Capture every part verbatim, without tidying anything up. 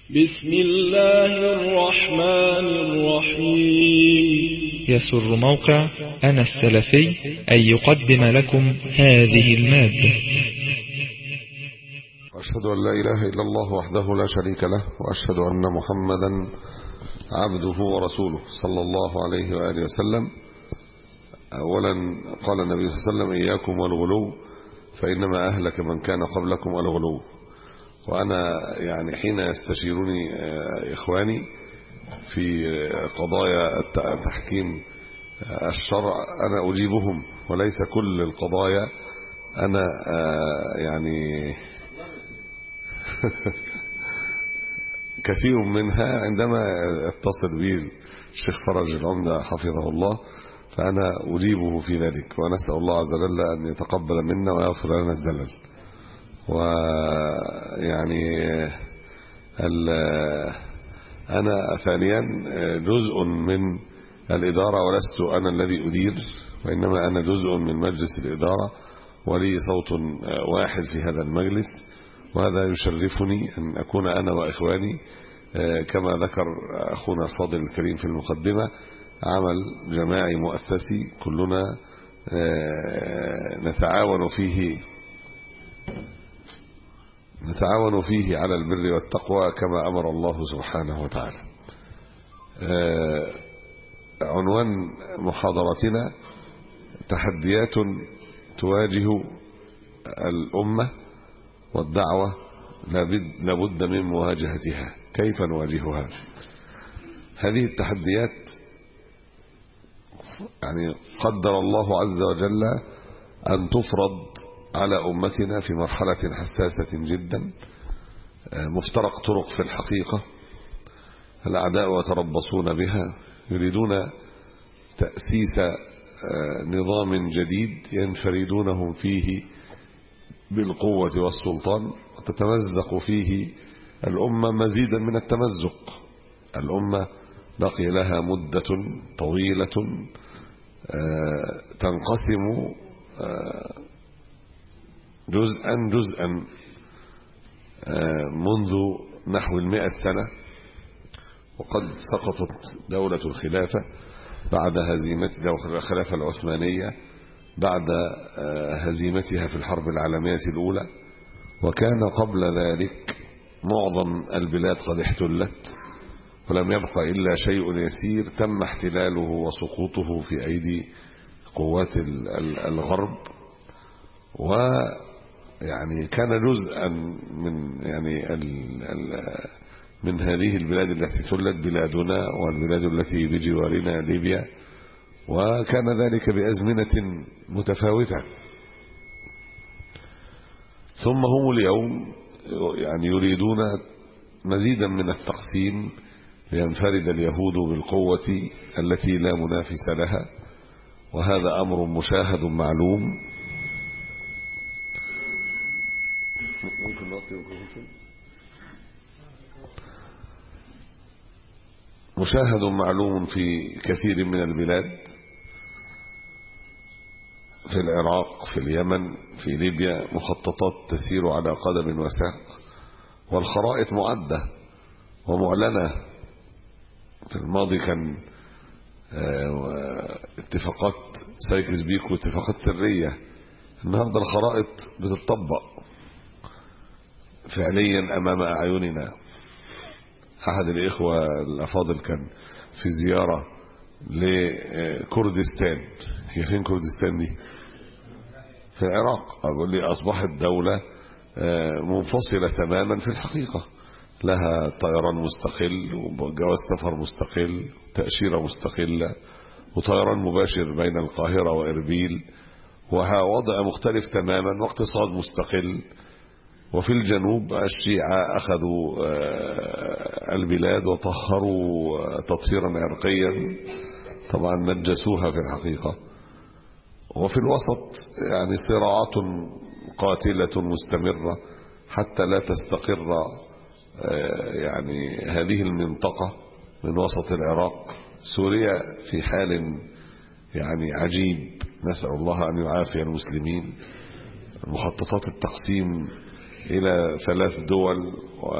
بسم الله الرحمن الرحيم. يسر موقع أنا السلفي أن يقدم لكم هذه المادة. أشهد أن لا إله إلا الله وحده لا شريك له، وأشهد أن محمدا عبده ورسوله صلى الله عليه وآله وسلم. أولا قال النبي صلى الله عليه وسلم: إياكم والغلو فإنما أهلك من كان قبلكم الغلو. وأنا يعني حين يستشيرني إخواني في قضايا تحكيم الشرع أنا أجيبهم، وليس كل القضايا أنا يعني كثير منها عندما اتصل بي الشيخ فرج العمدة حفظه الله فأنا أجيبه في ذلك، ونسأل الله عز وجل أن يتقبل منا ويغفر لنا الزلل. ويعني أنا ثانيا جزء من الإدارة، ولست أنا الذي أدير، وإنما أنا جزء من مجلس الإدارة ولي صوت واحد في هذا المجلس، وهذا يشرفني أن أكون أنا وإخواني كما ذكر أخونا الفاضل الكريم في المقدمة عمل جماعي مؤسسي كلنا نتعاون فيه نتعاون فيه على البر والتقوى كما أمر الله سبحانه وتعالى. عنوان محاضرتنا: تحديات تواجه الأمة والدعوة لابد من مواجهتها. كيف نواجهها؟ هذه التحديات يعني قدر الله عز وجل أن تفرض على أمتنا في مرحلة حساسة جدا، مفترق طرق في الحقيقة. الأعداء يتربصون بها، يريدون تأسيس نظام جديد ينفردونهم فيه بالقوة والسلطان، وتتمزق فيه الأمة مزيدا من التمزق. الأمة بقي لها مدة طويلة تنقسم جزءا جزءا منذ نحو المئة سنة، وقد سقطت دولة الخلافة بعد هزيمة دولة الخلافة العثمانية بعد هزيمتها في الحرب العالمية الأولى، وكان قبل ذلك معظم البلاد قد احتلت، ولم يبقى إلا شيء يسير تم احتلاله وسقوطه في أيدي قوات الغرب. و يعني كان جزءا من يعني ال ال من هذه البلاد التي تلت بلادنا والبلاد التي بجوارنا ليبيا، وكان ذلك بأزمنة متفاوتة. ثم هم اليوم يعني يريدون مزيدا من التقسيم لينفرد اليهود بالقوة التي لا منافس لها، وهذا أمر مشاهد معلوم. ممكن نعطي مشاهد معلوم في كثير من البلاد، في العراق، في اليمن، في ليبيا، مخططات تسير على قدم وساق، والخرائط معدة ومعلنة. في الماضي كان اتفاقات سايكس بيكو اتفاقات سرية، النهاردة الخرائط بتطبق فعليا أمام أعيننا. أحد الإخوة الأفاضل كان في زيارة لكردستان. هي فين كردستان دي؟ في العراق. أقول لي أصبحت دولة منفصلة تماما في الحقيقة، لها طيران مستقل وجواز سفر مستقل، تأشيرة مستقلة، وطيران مباشر بين القاهرة وإربيل، ووضع مختلف تماما، واقتصاد مستقل. وفي الجنوب الشيعة أخذوا البلاد وطهروا تطهيرا عرقيا، طبعا نجسوها في الحقيقة. وفي الوسط يعني صراعات قاتلة مستمرة حتى لا تستقر يعني هذه المنطقة من وسط العراق. سوريا في حال يعني عجيب، نسأل الله أن يعافي المسلمين. مخططات التقسيم إلى ثلاث دول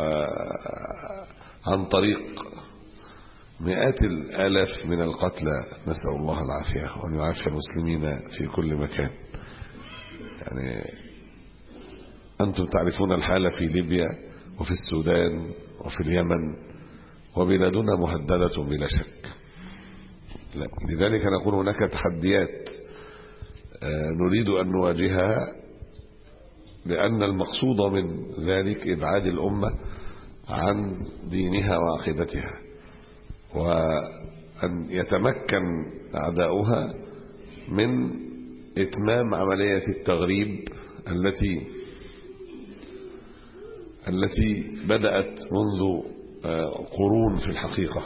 وعن طريق مئات الآلاف من القتلى، نسأل الله العافية وأن يعافي المسلمين في كل مكان. يعني أنتم تعرفون الحالة في ليبيا وفي السودان وفي اليمن، وبلادنا مهددة بلا شك. لذلك نقول هناك تحديات نريد أن نواجهها، لأن المقصود من ذلك إبعاد الأمة عن دينها وعقيدتها، وأن يتمكن أعداؤها من إتمام عملية التغريب التي التي بدأت منذ قرون في الحقيقة.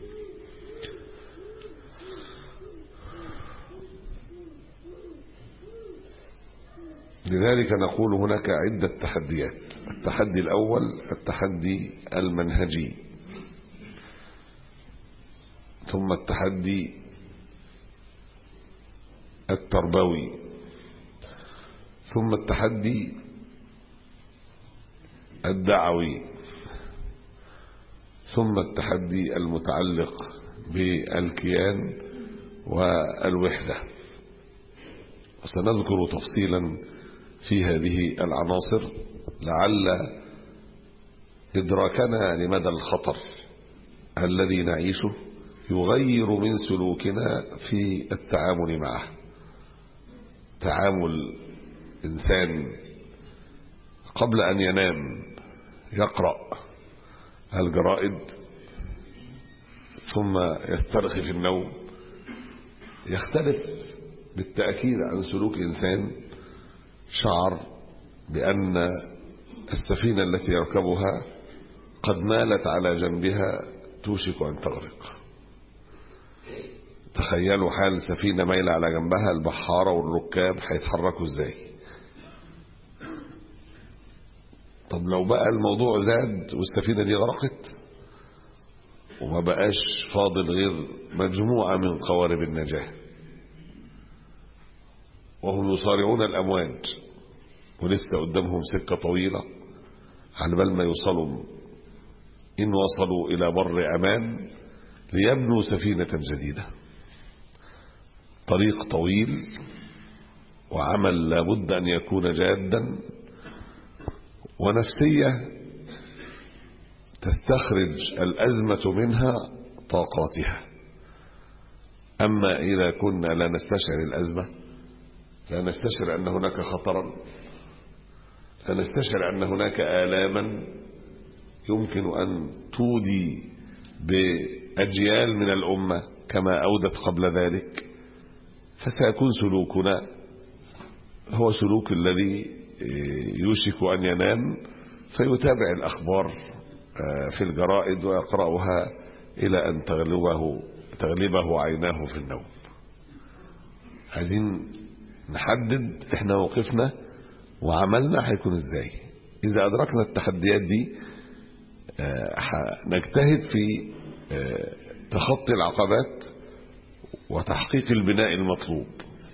لذلك نقول هناك عدة تحديات. التحدي الأول التحدي المنهجي، ثم التحدي التربوي، ثم التحدي الدعوي، ثم التحدي المتعلق بالكيان والوحدة. وسنذكر تفصيلا في هذه العناصر لعل إدراكنا لمدى الخطر الذي نعيشه يغير من سلوكنا في التعامل معه. تعامل إنسان قبل أن ينام يقرأ الجرائد ثم يسترخي في النوم يختلف بالتأكيد عن سلوك إنسان شعر بأن السفينة التي يركبها قد مالت على جنبها توشك أن تغرق. تخيلوا حال سفينة مايلة على جنبها، البحارة والركاب هيتحركوا ازاي؟ طب لو بقى الموضوع زاد والسفينة دي غرقت وما بقاش فاضل غير مجموعة من قوارب النجاة وهم يصارعون الأمواج ولسه قدامهم سكة طويلة على بال ما يوصلوا، إن وصلوا إلى بر أمان ليبنوا سفينة جديدة. طريق طويل وعمل لابد أن يكون جادا، ونفسية تستخرج الأزمة منها طاقاتها. أما إذا كنا لا نستشعر الأزمة، لا نستشعر أن هناك خطرا، لا نستشعر أن هناك آلاما يمكن أن تودي بأجيال من الأمة كما أودت قبل ذلك، فسيكون سلوكنا هو سلوك الذي يوشك أن ينام فيتابع الأخبار في الجرائد ويقرأها إلى أن تغلبه, تغلبه عيناه في النوم. عايزين نحدد احنا موقفنا وعملنا هيكون ازاي. إذا أدركنا التحديات دي نجتهد في تخطي العقبات وتحقيق البناء المطلوب.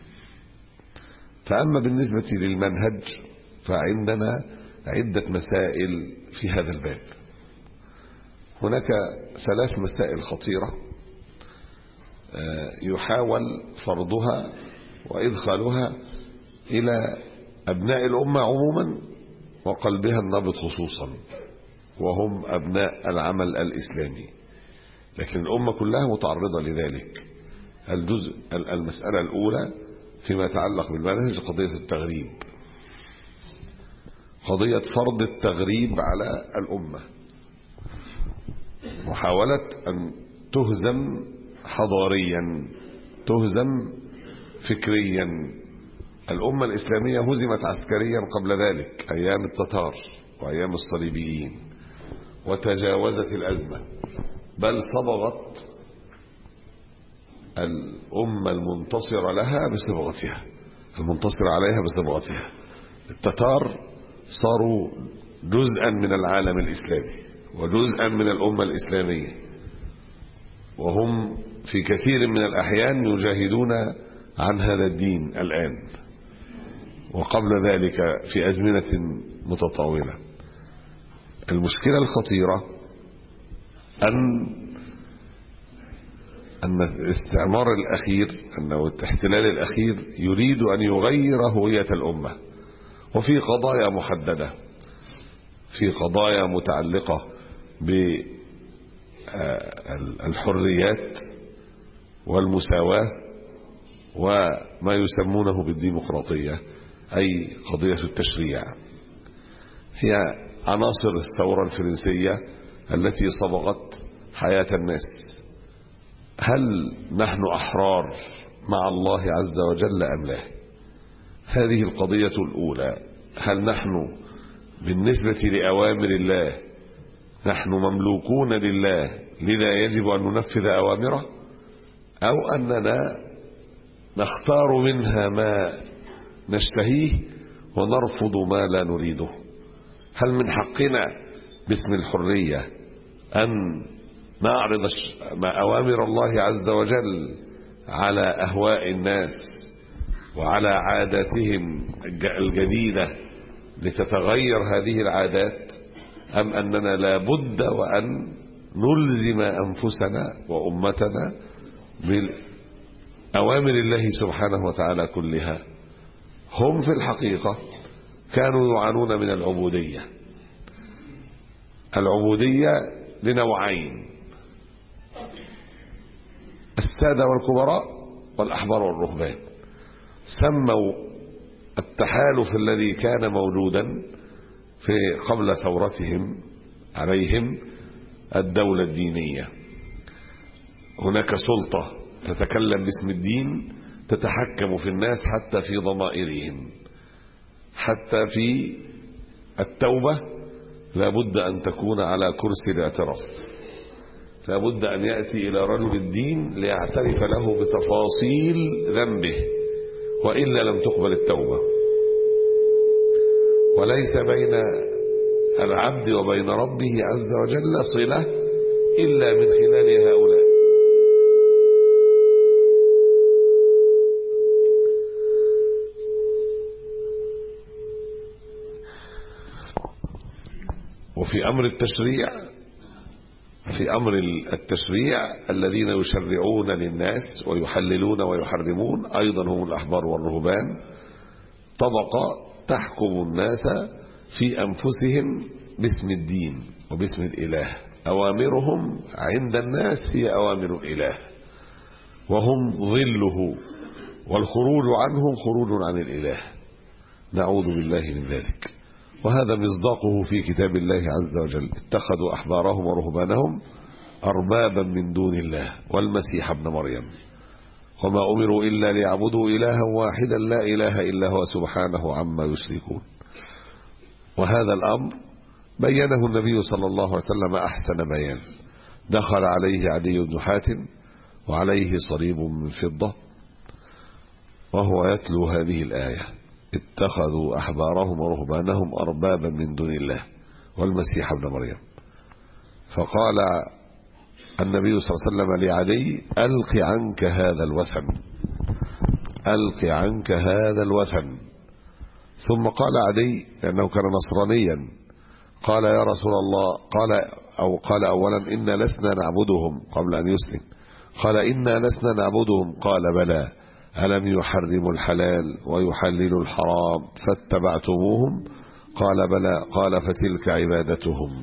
فأما بالنسبة للمنهج فعندنا عدة مسائل في هذا الباب. هناك ثلاث مسائل خطيرة يحاول فرضها وإدخالها إلى أبناء الأمة عموما وقلبها النابض خصوصا، وهم أبناء العمل الإسلامي، لكن الأمة كلها متعرضة لذلك. الجزء المسألة الأولى فيما يتعلق بالمنهج قضية التغريب، قضية فرض التغريب على الأمة، محاولة أن تهزم حضاريا، تهزم فكريا. الأمة الإسلامية هزمت عسكريا قبل ذلك أيام التتار وأيام الصليبيين وتجاوزت الأزمة، بل صبغت الأمة المنتصرة لها بصبغتها، المنتصر عليها بصبغتها. التتار صاروا جزءا من العالم الإسلامي وجزءا من الأمة الإسلامية، وهم في كثير من الأحيان يجاهدون عن هذا الدين الآن. وقبل ذلك في أزمنة متطاولة. المشكلة الخطيرة أن أن الاستعمار الأخير أنه الاحتلال الأخير يريد أن يغير هوية الأمة، وفي قضايا محددة، في قضايا متعلقة بالحريات والمساواة وما يسمونه بالديمقراطية، أي قضية التشريع. هي عناصر الثورة الفرنسية التي صبغت حياة الناس. هل نحن أحرار مع الله عز وجل أم لا؟ هذه القضية الأولى. هل نحن بالنسبة لأوامر الله نحن مملوكون لله لذا يجب أن ننفذ أوامره، أو أننا نختار منها ما نشتهيه ونرفض ما لا نريده؟ هل من حقنا باسم الحرية أن نعرض أوامر الله عز وجل على أهواء الناس وعلى عاداتهم الجديدة لتتغير هذه العادات، أم أننا لا بد وأن نلزم أنفسنا وأمتنا بأوامر الله سبحانه وتعالى كلها؟ هم في الحقيقة كانوا يعانون من العبودية. العبودية لنوعين: السادة والكبراء والأحبار والرهبان. سموا التحالف الذي كان موجودا في قبل ثورتهم عليهم الدولة الدينية. هناك سلطة تتكلم باسم الدين تتحكم في الناس حتى في ضمائرهم، حتى في التوبة لا بد أن تكون على كرسي الاعتراف، لا بد أن يأتي إلى رجل الدين ليعترف له بتفاصيل ذنبه، وإلا لم تقبل التوبة. وليس بين العبد وبين ربه عز وجل صلة إلا من خلال هؤلاء. وفي أمر التشريع في أمر التشريع الذين يشرعون للناس ويحللون ويحرمون أيضا هم الأحبار والرهبان، طبقة تحكم الناس في أنفسهم باسم الدين وباسم الإله. أوامرهم عند الناس هي أوامر الإله، وهم ظله، والخروج عنهم خروج عن الإله. نعوذ بالله من ذلك. وهذا مصداقه في كتاب الله عز وجل: اتخذوا أحبارهم ورهبانهم أربابا من دون الله والمسيح ابن مريم وما أمروا إلا ليعبدوا إلها واحدا لا إله إلا هو سبحانه عما يشركون. وهذا الأمر بينه النبي صلى الله عليه وسلم أحسن بيان. دخل عليه عدي بن حاتم وعليه صليب من فضة وهو يتلو هذه الآية: اتخذوا أحبارهم ورهبانهم أربابا من دون الله والمسيح ابن مريم. فقال النبي صلى الله عليه وسلم لعدي: ألق عنك هذا الوثن، ألق عنك هذا الوثن. ثم قال عدي لأنه كان نصرانيا، قال: يا رسول الله، قال أو قال أولا: إنا لسنا نعبدهم، قبل أن يسلم قال: إنا لسنا نعبدهم. قال: بلى، ألم يحرموا الحلال ويحللوا الحرام فاتبعتموهم؟ قال: بلى. قال: فتلك عبادتهم.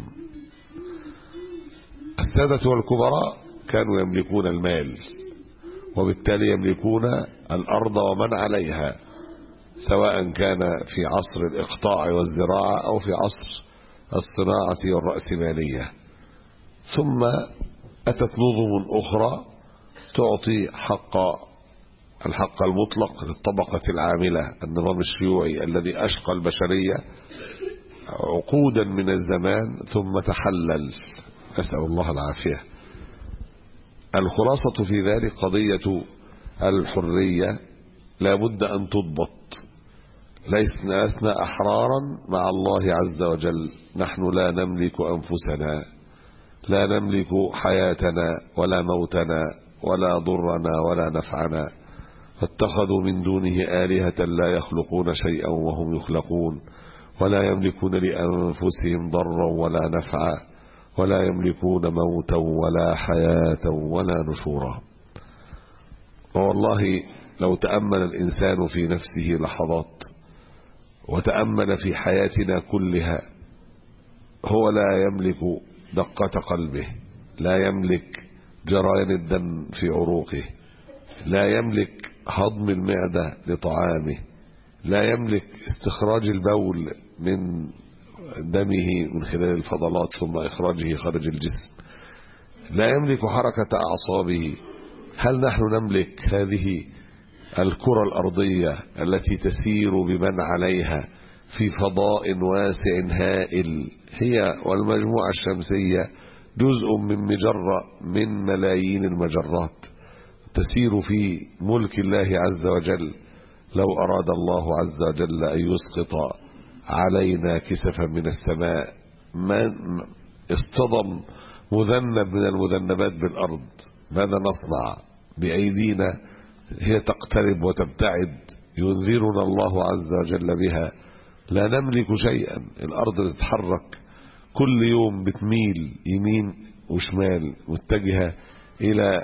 السادة والكبراء كانوا يملكون المال، وبالتالي يملكون الأرض ومن عليها، سواء كان في عصر الإقطاع والزراعة أو في عصر الصناعة والرأسمالية. ثم أتت نظم أخرى تعطي حق الحق المطلق للطبقة العاملة، النظام الشيوعي الذي أشقى البشرية عقودا من الزمان ثم تحلل، أسأل الله العافية. الخلاصة في ذلك قضية الحرية لا بد أن تضبط. لسنا لسنا أحرارا مع الله عز وجل. نحن لا نملك أنفسنا، لا نملك حياتنا ولا موتنا ولا ضرنا ولا نفعنا. فاتخذوا من دونه آلهة لا يخلقون شيئا وهم يخلقون ولا يملكون لأنفسهم ضرا ولا نفعا ولا يملكون موتا ولا حياة ولا نشورا. والله لو تأمل الإنسان في نفسه لحظات وتأمل في حياتنا كلها، هو لا يملك دقة قلبه، لا يملك جريان الدم في عروقه، لا يملك هضم المعدة لطعامه، لا يملك استخراج البول من دمه من خلال الفضلات ثم إخراجه خارج الجسم، لا يملك حركة أعصابه. هل نحن نملك هذه الكرة الأرضية التي تسير بمن عليها في فضاء واسع هائل، هي والمجموعة الشمسية جزء من مجرة من ملايين المجرات تسير في ملك الله عز وجل؟ لو أراد الله عز وجل أن يسقط علينا كسفا من السماء ما اصطدم مذنب من المذنبات بالأرض، ماذا نصنع بأيدينا؟ هي تقترب وتبتعد ينذرنا الله عز وجل بها، لا نملك شيئا. الأرض تتحرك كل يوم، بتميل يمين وشمال متجهة إلى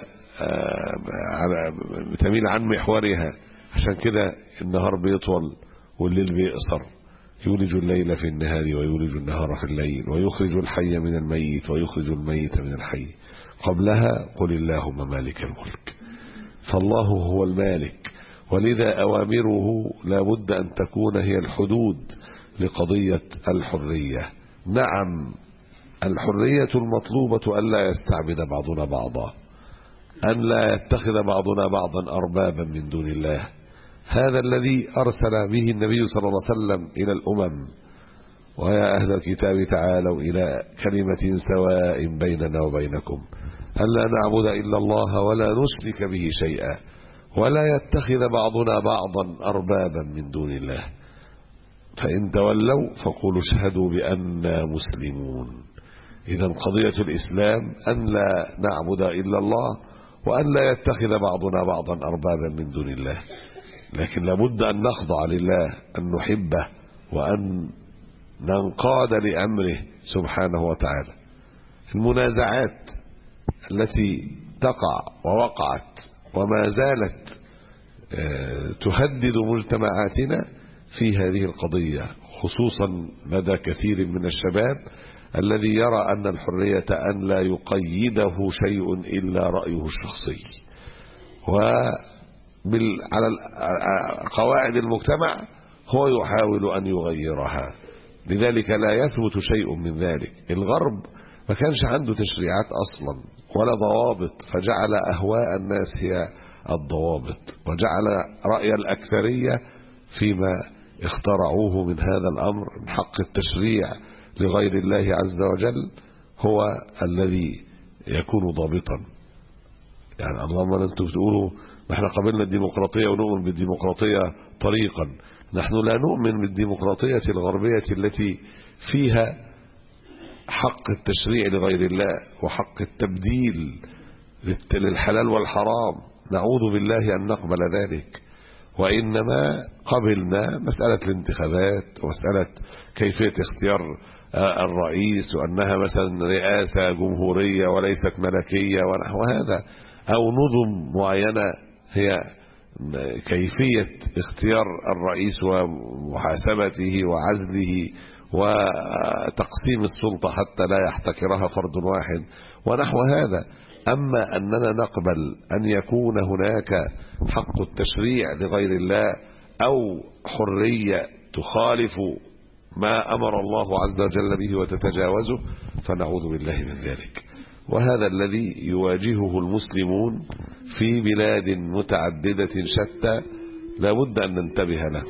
تميل عن محورها، عشان كده النهار بيطول والليل بيقصر، يولج الليل في النهار ويولج النهار في الليل ويخرج الحي من الميت ويخرج الميت من الحي. قبلها قل اللهم مالك الملك. فالله هو المالك، ولذا أوامره لا بد أن تكون هي الحدود لقضية الحرية. نعم، الحرية المطلوبة أن لا يستعبد بعضنا بعضا، أن لا يتخذ بعضنا بعضا أربابا من دون الله. هذا الذي أرسل به النبي صلى الله عليه وسلم إلى الأمم: ويا أهل الكتاب تعالوا إلى كلمة سواء بيننا وبينكم ألا نعبد إلا الله ولا نشرك به شيئا ولا يتخذ بعضنا بعضا أربابا من دون الله، فإن تولوا فقولوا اشهدوا بأننا مسلمون. إذا قضية الإسلام أن لا نعبد إلا الله وأن لا يتخذ بعضنا بعضا أربابا من دون الله، لكن لابد أن نخضع لله، أن نحبه وأن ننقاد لأمره سبحانه وتعالى. المنازعات التي تقع ووقعت وما زالت تهدد مجتمعاتنا في هذه القضية، خصوصا لدى كثير من الشباب الذي يرى أن الحرية أن لا يقيده شيء إلا رأيه الشخصي، وعلى قواعد المجتمع هو يحاول أن يغيرها، لذلك لا يثبت شيء من ذلك. الغرب ما كانش عنده تشريعات أصلا ولا ضوابط، فجعل أهواء الناس هي الضوابط، وجعل رأي الأكثرية فيما اخترعوه من هذا الأمر من حق التشريع لغير الله عز وجل هو الذي يكون ضابطا. يعني اللهم أنتم بتقولوا نحن قبلنا الديمقراطية ونؤمن بالديمقراطية طريقا، نحن لا نؤمن بالديمقراطية الغربية التي فيها حق التشريع لغير الله وحق التبديل للحلال والحرام، نعوذ بالله أن نقبل ذلك. وإنما قبلنا مسألة الانتخابات ومسألة كيفية اختيار الرئيس، وأنها مثلا رئاسة جمهورية وليست ملكية ونحو هذا، أو نظم معينة هي كيفية اختيار الرئيس ومحاسبته وعزله وتقسيم السلطة حتى لا يحتكرها فرد واحد ونحو هذا. أما أننا نقبل أن يكون هناك حق التشريع لغير الله أو حرية تخالف ما أمر الله عز وجل به وتتجاوزه، فنعوذ بالله من ذلك. وهذا الذي يواجهه المسلمون في بلاد متعددة شتى لا بد أن ننتبه له.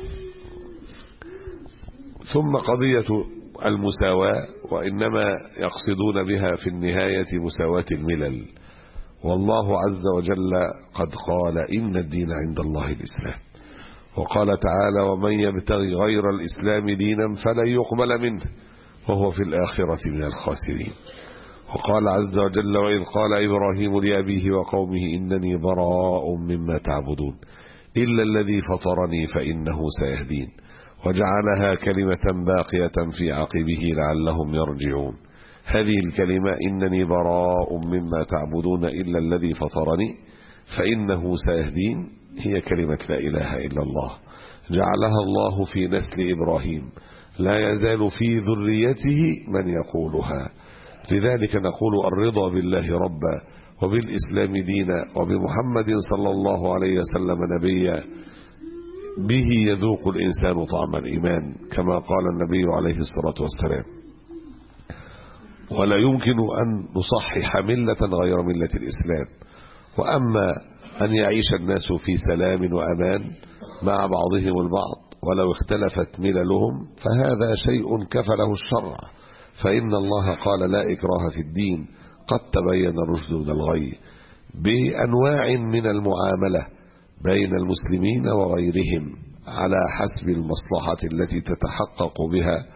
ثم قضية المساواة، وإنما يقصدون بها في النهاية مساواة الملل، والله عز وجل قد قال إن الدين عند الله الإسلام، وقال تعالى ومن يبتغي غير الإسلام دينا فلن يقبل منه وهو في الآخرة من الخاسرين. وقال عز وجل وإذ قال إبراهيم لأبيه وقومه إنني براء مما تعبدون إلا الذي فطرني فإنه سيهدين، وجعلها كلمة باقية في عقبه لعلهم يرجعون. هذه الكلمة إنني براء مما تعبدون إلا الذي فطرني فإنه سيهدين هي كلمة لا إله إلا الله، جعلها الله في نسل إبراهيم، لا يزال في ذريته من يقولها. لذلك نقول الرضا بالله ربا وبالإسلام دينا وبمحمد صلى الله عليه وسلم نبيا، به يذوق الإنسان طعم الإيمان كما قال النبي عليه الصلاة والسلام. ولا يمكن أن نصحح ملة غير ملة الإسلام. وأما أن يعيش الناس في سلام وأمان مع بعضهم البعض ولو اختلفت مللهم فهذا شيء كفله الشرع، فإن الله قال لا إكراه في الدين قد تبين الرشد من الغي، بأنواع من المعاملة بين المسلمين وغيرهم على حسب المصلحة التي تتحقق بها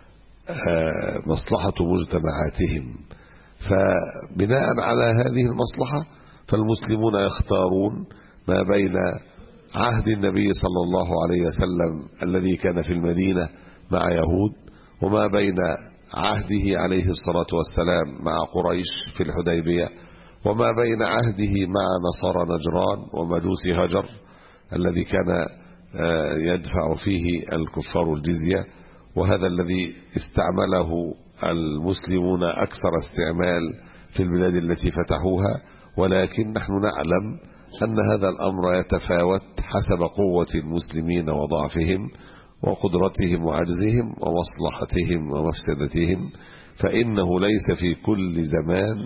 مصلحة مجتمعاتهم. فبناء على هذه المصلحة فالمسلمون يختارون ما بين عهد النبي صلى الله عليه وسلم الذي كان في المدينة مع يهود، وما بين عهده عليه الصلاة والسلام مع قريش في الحديبية، وما بين عهده مع نصارى نجران ومجوس هجر الذي كان يدفع فيه الكفار الجزية، وهذا الذي استعمله المسلمون أكثر استعمال في البلاد التي فتحوها. ولكن نحن نعلم أن هذا الأمر يتفاوت حسب قوة المسلمين وضعفهم وقدرتهم وعجزهم ومصلحتهم ومفسدتهم، فإنه ليس في كل زمان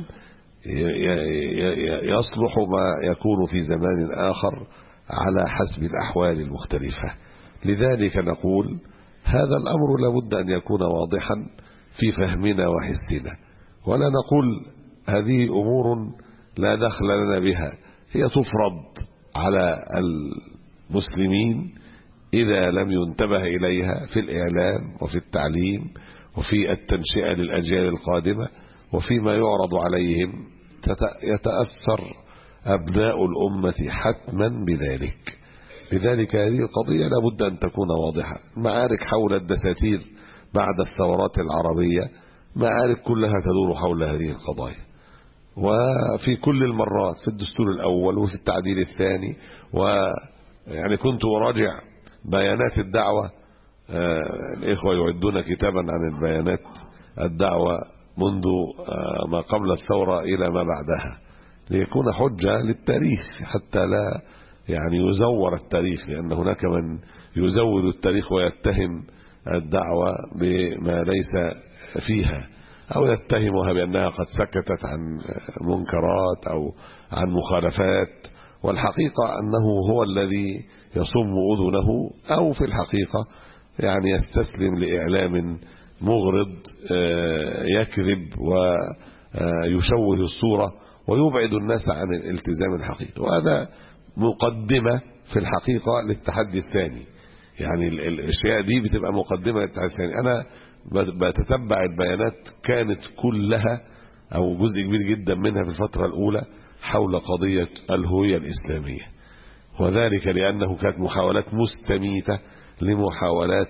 يصلح ما يكون في زمان آخر على حسب الأحوال المختلفة. لذلك نقول هذا الأمر لابد أن يكون واضحا في فهمنا وحسنا، ولا نقول هذه أمور لا دخل لنا بها، هي تفرض على المسلمين إذا لم ينتبه إليها في الإعلام وفي التعليم وفي التنشئة للأجيال القادمة وفيما يعرض عليهم، يتأثر أبناء الأمة حتما بذلك. لذلك هذه القضية لابد أن تكون واضحة. معارك حول الدساتير بعد الثورات العربية معارك كلها تدور حول هذه القضايا، وفي كل المرات في الدستور الأول وفي التعديل الثاني. ويعني كنت أراجع بيانات الدعوة، الإخوة يعدون كتابا عن البيانات الدعوة منذ ما قبل الثورة إلى ما بعدها ليكون حجة للتاريخ حتى لا يعني يزور التاريخ، لأن هناك من يزود التاريخ ويتهم الدعوة بما ليس فيها أو يتهمها بأنها قد سكتت عن منكرات أو عن مخالفات، والحقيقة أنه هو الذي يصم أذنه أو في الحقيقة يعني يستسلم لإعلام مغرض يكذب ويشوه الصورة ويبعد الناس عن الالتزام الحقيقي. وهذا مقدمة في الحقيقة للتحدي الثاني، يعني الاشياء دي بتبقى مقدمة للتحدي الثاني. أنا بتتبع البيانات كانت كلها أو جزء كبير جدا منها في الفترة الأولى حول قضية الهوية الإسلامية، وذلك لأنه كانت محاولات مستميتة لمحاولات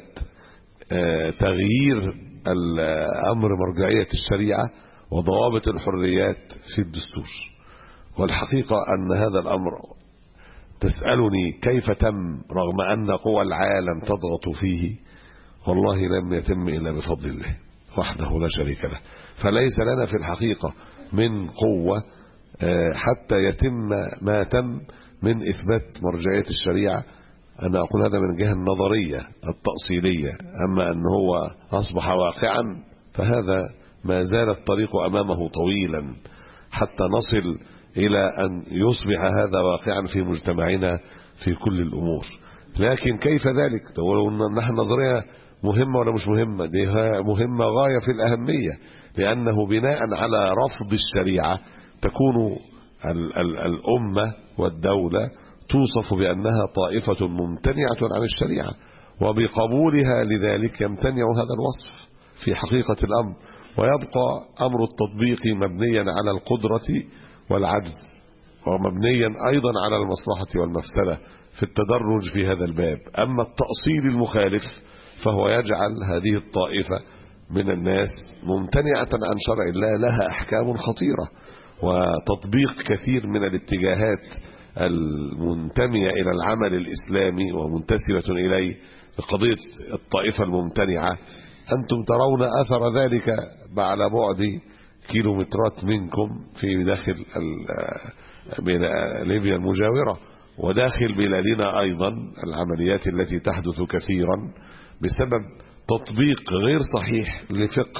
تغيير الأمر مرجعية الشريعة وضوابط الحريات في الدستور. والحقيقة أن هذا الأمر تسألني كيف تم رغم أن قوى العالم تضغط فيه، والله لم يتم إلا بفضل الله وحده لا شريك له. فليس لنا في الحقيقة من قوة حتى يتم ما تم من إثبات مرجعية الشريعة. أنا أقول هذا من الجهة النظرية التأصيلية، أما أن هو أصبح واقعا فهذا ما زال الطريق أمامه طويلا حتى نصل إلى أن يصبح هذا واقعا في مجتمعنا في كل الأمور. لكن كيف ذلك؟ ولو نحن نظرية مهمة ولا مش مهمة؟ دي مهمة غاية في الأهمية، لأنه بناء على رفض الشريعة تكون ال ال الأمة والدولة توصف بأنها طائفة ممتنعة عن الشريعة، وبقبولها لذلك يمتنع هذا الوصف في حقيقة الأمر، ويبقى أمر التطبيق مبنيا على القدرة والعجز، ومبنيا أيضا على المصلحة والمفسدة في التدرج في هذا الباب. أما التأصيل المخالف فهو يجعل هذه الطائفة من الناس ممتنعة عن شرع الله لها أحكام خطيرة، وتطبيق كثير من الاتجاهات المنتمية إلى العمل الإسلامي ومنتسبة إليه بقضية الطائفة الممتنعة. أنتم ترون أثر ذلك على بعد كيلومترات منكم في داخل ليبيا المجاورة وداخل بلادنا أيضا، العمليات التي تحدث كثيرا بسبب تطبيق غير صحيح لفقه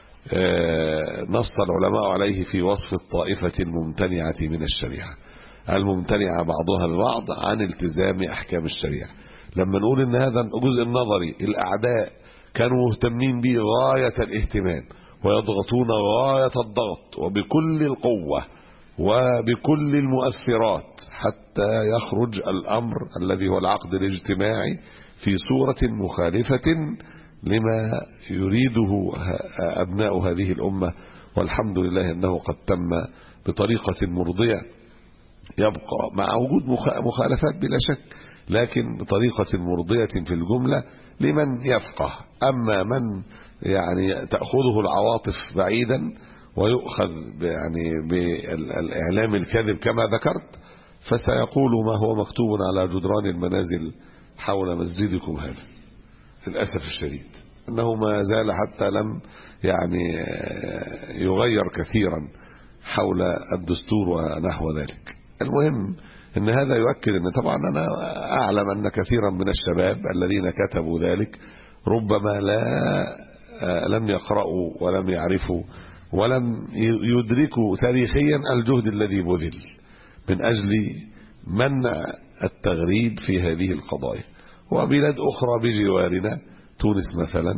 نص العلماء عليه في وصف الطائفة الممتنعة من الشريعة، الممتنعة بعضها البعض عن التزام أحكام الشريعة. لما نقول إن هذا الجزء النظري الأعداء كانوا مهتمين به غاية الاهتمام ويضغطون غاية الضغط وبكل القوة وبكل المؤثرات حتى يخرج الأمر الذي هو العقد الاجتماعي في صورة مخالفة لما يريده أبناء هذه الأمة، والحمد لله أنه قد تم بطريقة مرضية، يبقى مع وجود مخالفات بلا شك لكن بطريقة مرضية في الجملة لمن يفقه. أما من يعني تأخذه العواطف بعيدا ويؤخذ يعني بالإعلام الكاذب كما ذكرت، فسيقول ما هو مكتوب على جدران المنازل حول مسجدكم هذا للأسف الشديد، أنه ما زال حتى لم يعني يغير كثيرا حول الدستور ونحو ذلك. المهم ان هذا يؤكد ان طبعا انا اعلم ان كثيرا من الشباب الذين كتبوا ذلك ربما لا لم يقرأوا ولم يعرفوا ولم يدركوا تاريخيا الجهد الذي بذل من اجل منع التغريب في هذه القضايا. وبلاد اخرى بجوارنا تونس مثلا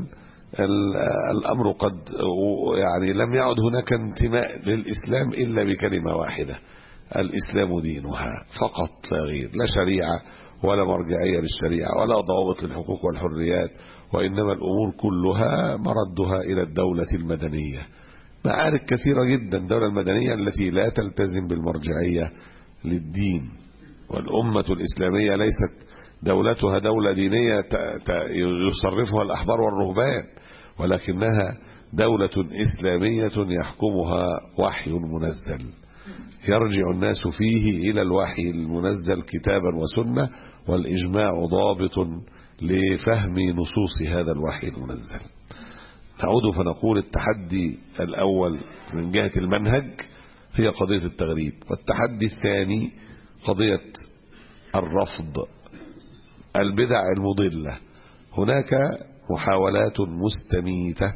الامر قد يعني لم يعد هناك انتماء للاسلام الا بكلمة واحدة: الإسلام دينها فقط لا غير، لا شريعة ولا مرجعية للشريعة ولا ضوابط للحقوق والحريات، وإنما الأمور كلها مردها إلى الدولة المدنية. معارك كثيرة جدا الدولة المدنية التي لا تلتزم بالمرجعية للدين، والأمة الإسلامية ليست دولتها دولة دينية يصرفها الأحبار والرهبان، ولكنها دولة إسلامية يحكمها وحي منزل يرجع الناس فيه إلى الوحي المنزل كتابا وسنة، والإجماع ضابط لفهم نصوص هذا الوحي المنزل. نعود فنقول التحدي الأول من جهة المنهج هي قضية التغريب، والتحدي الثاني قضية الرفض البدع المضلة. هناك محاولات مستميتة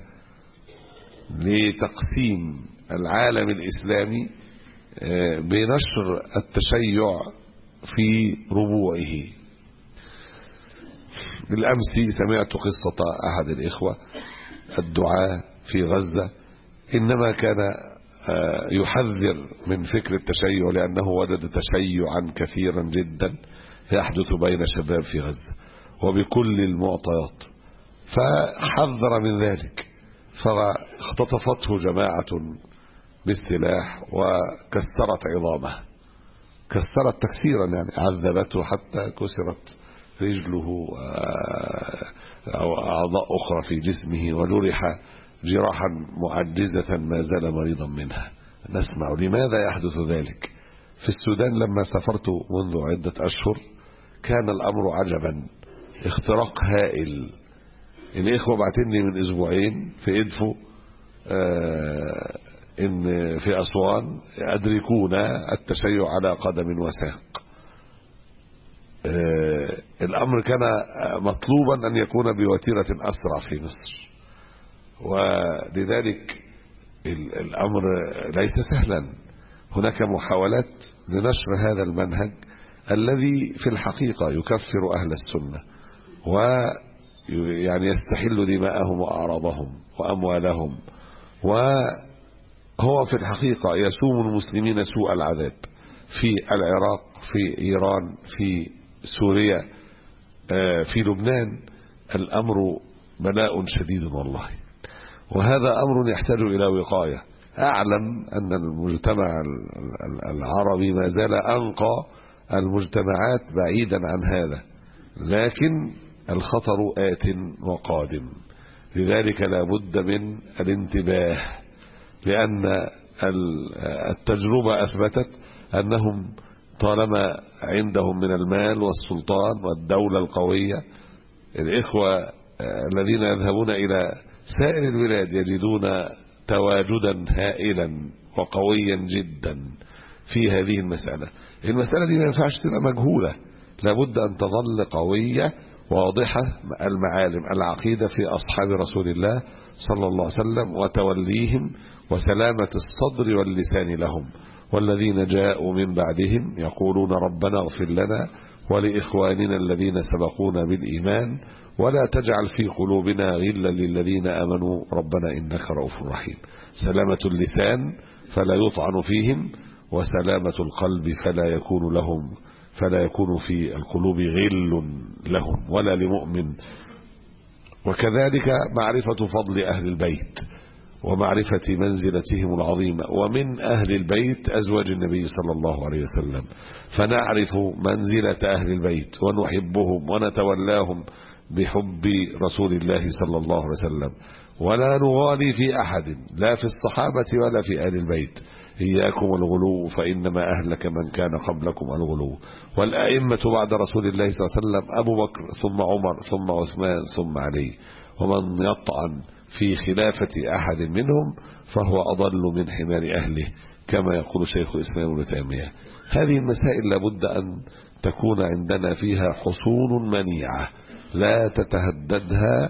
لتقسيم العالم الإسلامي بنشر التشيع في ربوعه. بالأمس سمعت قصة أحد الإخوة الدعاة في غزة، إنما كان يحذر من فكر التشيع لأنه وجد تشيعا كثيرا جدا يحدث بين شباب في غزة وبكل المعطيات، فحذر من ذلك، فاختطفته جماعة بالسلاح وكسرت عظامه، كسرت تكسيرا يعني عذبته حتى كسرت رجله أو أعضاء أخرى في جسمه وجرح جراحا معجزة ما زال مريضا منها. نسمع لماذا يحدث ذلك. في السودان لما سافرت منذ عدة أشهر كان الأمر عجبا، اختراق هائل. الإخوة بعتني من أسبوعين في إدفو آه إن في أسوان أدركون التشيع على قدم وساق. آه الأمر كان مطلوبا أن يكون بوتيرة أسرع في مصر، ولذلك الأمر ليس سهلا. هناك محاولات لنشر هذا المنهج الذي في الحقيقة يكفر أهل السنة ويعني يستحل دماءهم وأعراضهم وأموالهم، وهو في الحقيقة يسوم المسلمين سوء العذاب في العراق، في إيران، في سوريا، في لبنان. الأمر بلاء شديد والله، وهذا أمر يحتاج إلى وقاية. أعلم أن المجتمع العربي ما زال أنقى المجتمعات بعيدا عن هذا، لكن الخطر آت وقادم. لذلك لا بد من الانتباه، لأن التجربة أثبتت أنهم طالما عندهم من المال والسلطان والدولة القوية، الإخوة الذين يذهبون إلى سائر البلاد يجدون تواجدا هائلا وقويا جدا في هذه المسألة. المسألة دي ما ينفعش تبقى مجهولة، لابد أن تظل قوية واضحة المعالم، العقيدة في أصحاب رسول الله صلى الله عليه وسلم وتوليهم وسلامة الصدر واللسان لهم، والذين جاءوا من بعدهم يقولون ربنا اغفر لنا ولإخواننا الذين سبقونا بالإيمان ولا تجعل في قلوبنا غلا للذين آمنوا ربنا إنك رؤوف رحيم. سلامة اللسان فلا يطعن فيهم، وسلامة القلب فلا يكون لهم فلا يكون في القلوب غل لهم ولا لمؤمن. وكذلك معرفة فضل أهل البيت ومعرفة منزلتهم العظيمة، ومن أهل البيت أزواج النبي صلى الله عليه وسلم، فنعرف منزلة أهل البيت ونحبهم ونتولاهم بحب رسول الله صلى الله عليه وسلم، ولا نغالي في أحد لا في الصحابة ولا في أهل البيت. إياكم الغلو فإنما أهلك من كان قبلكم الغلو. والأئمة بعد رسول الله صلى الله عليه وسلم أبو بكر ثم عمر ثم عثمان ثم علي، ومن يطعن في خلافة أحد منهم فهو أضل من حمار أهله كما يقول شيخ الإسلام ابن تيمية. هذه المسائل لابد أن تكون عندنا فيها حصون منيعة لا تتهددها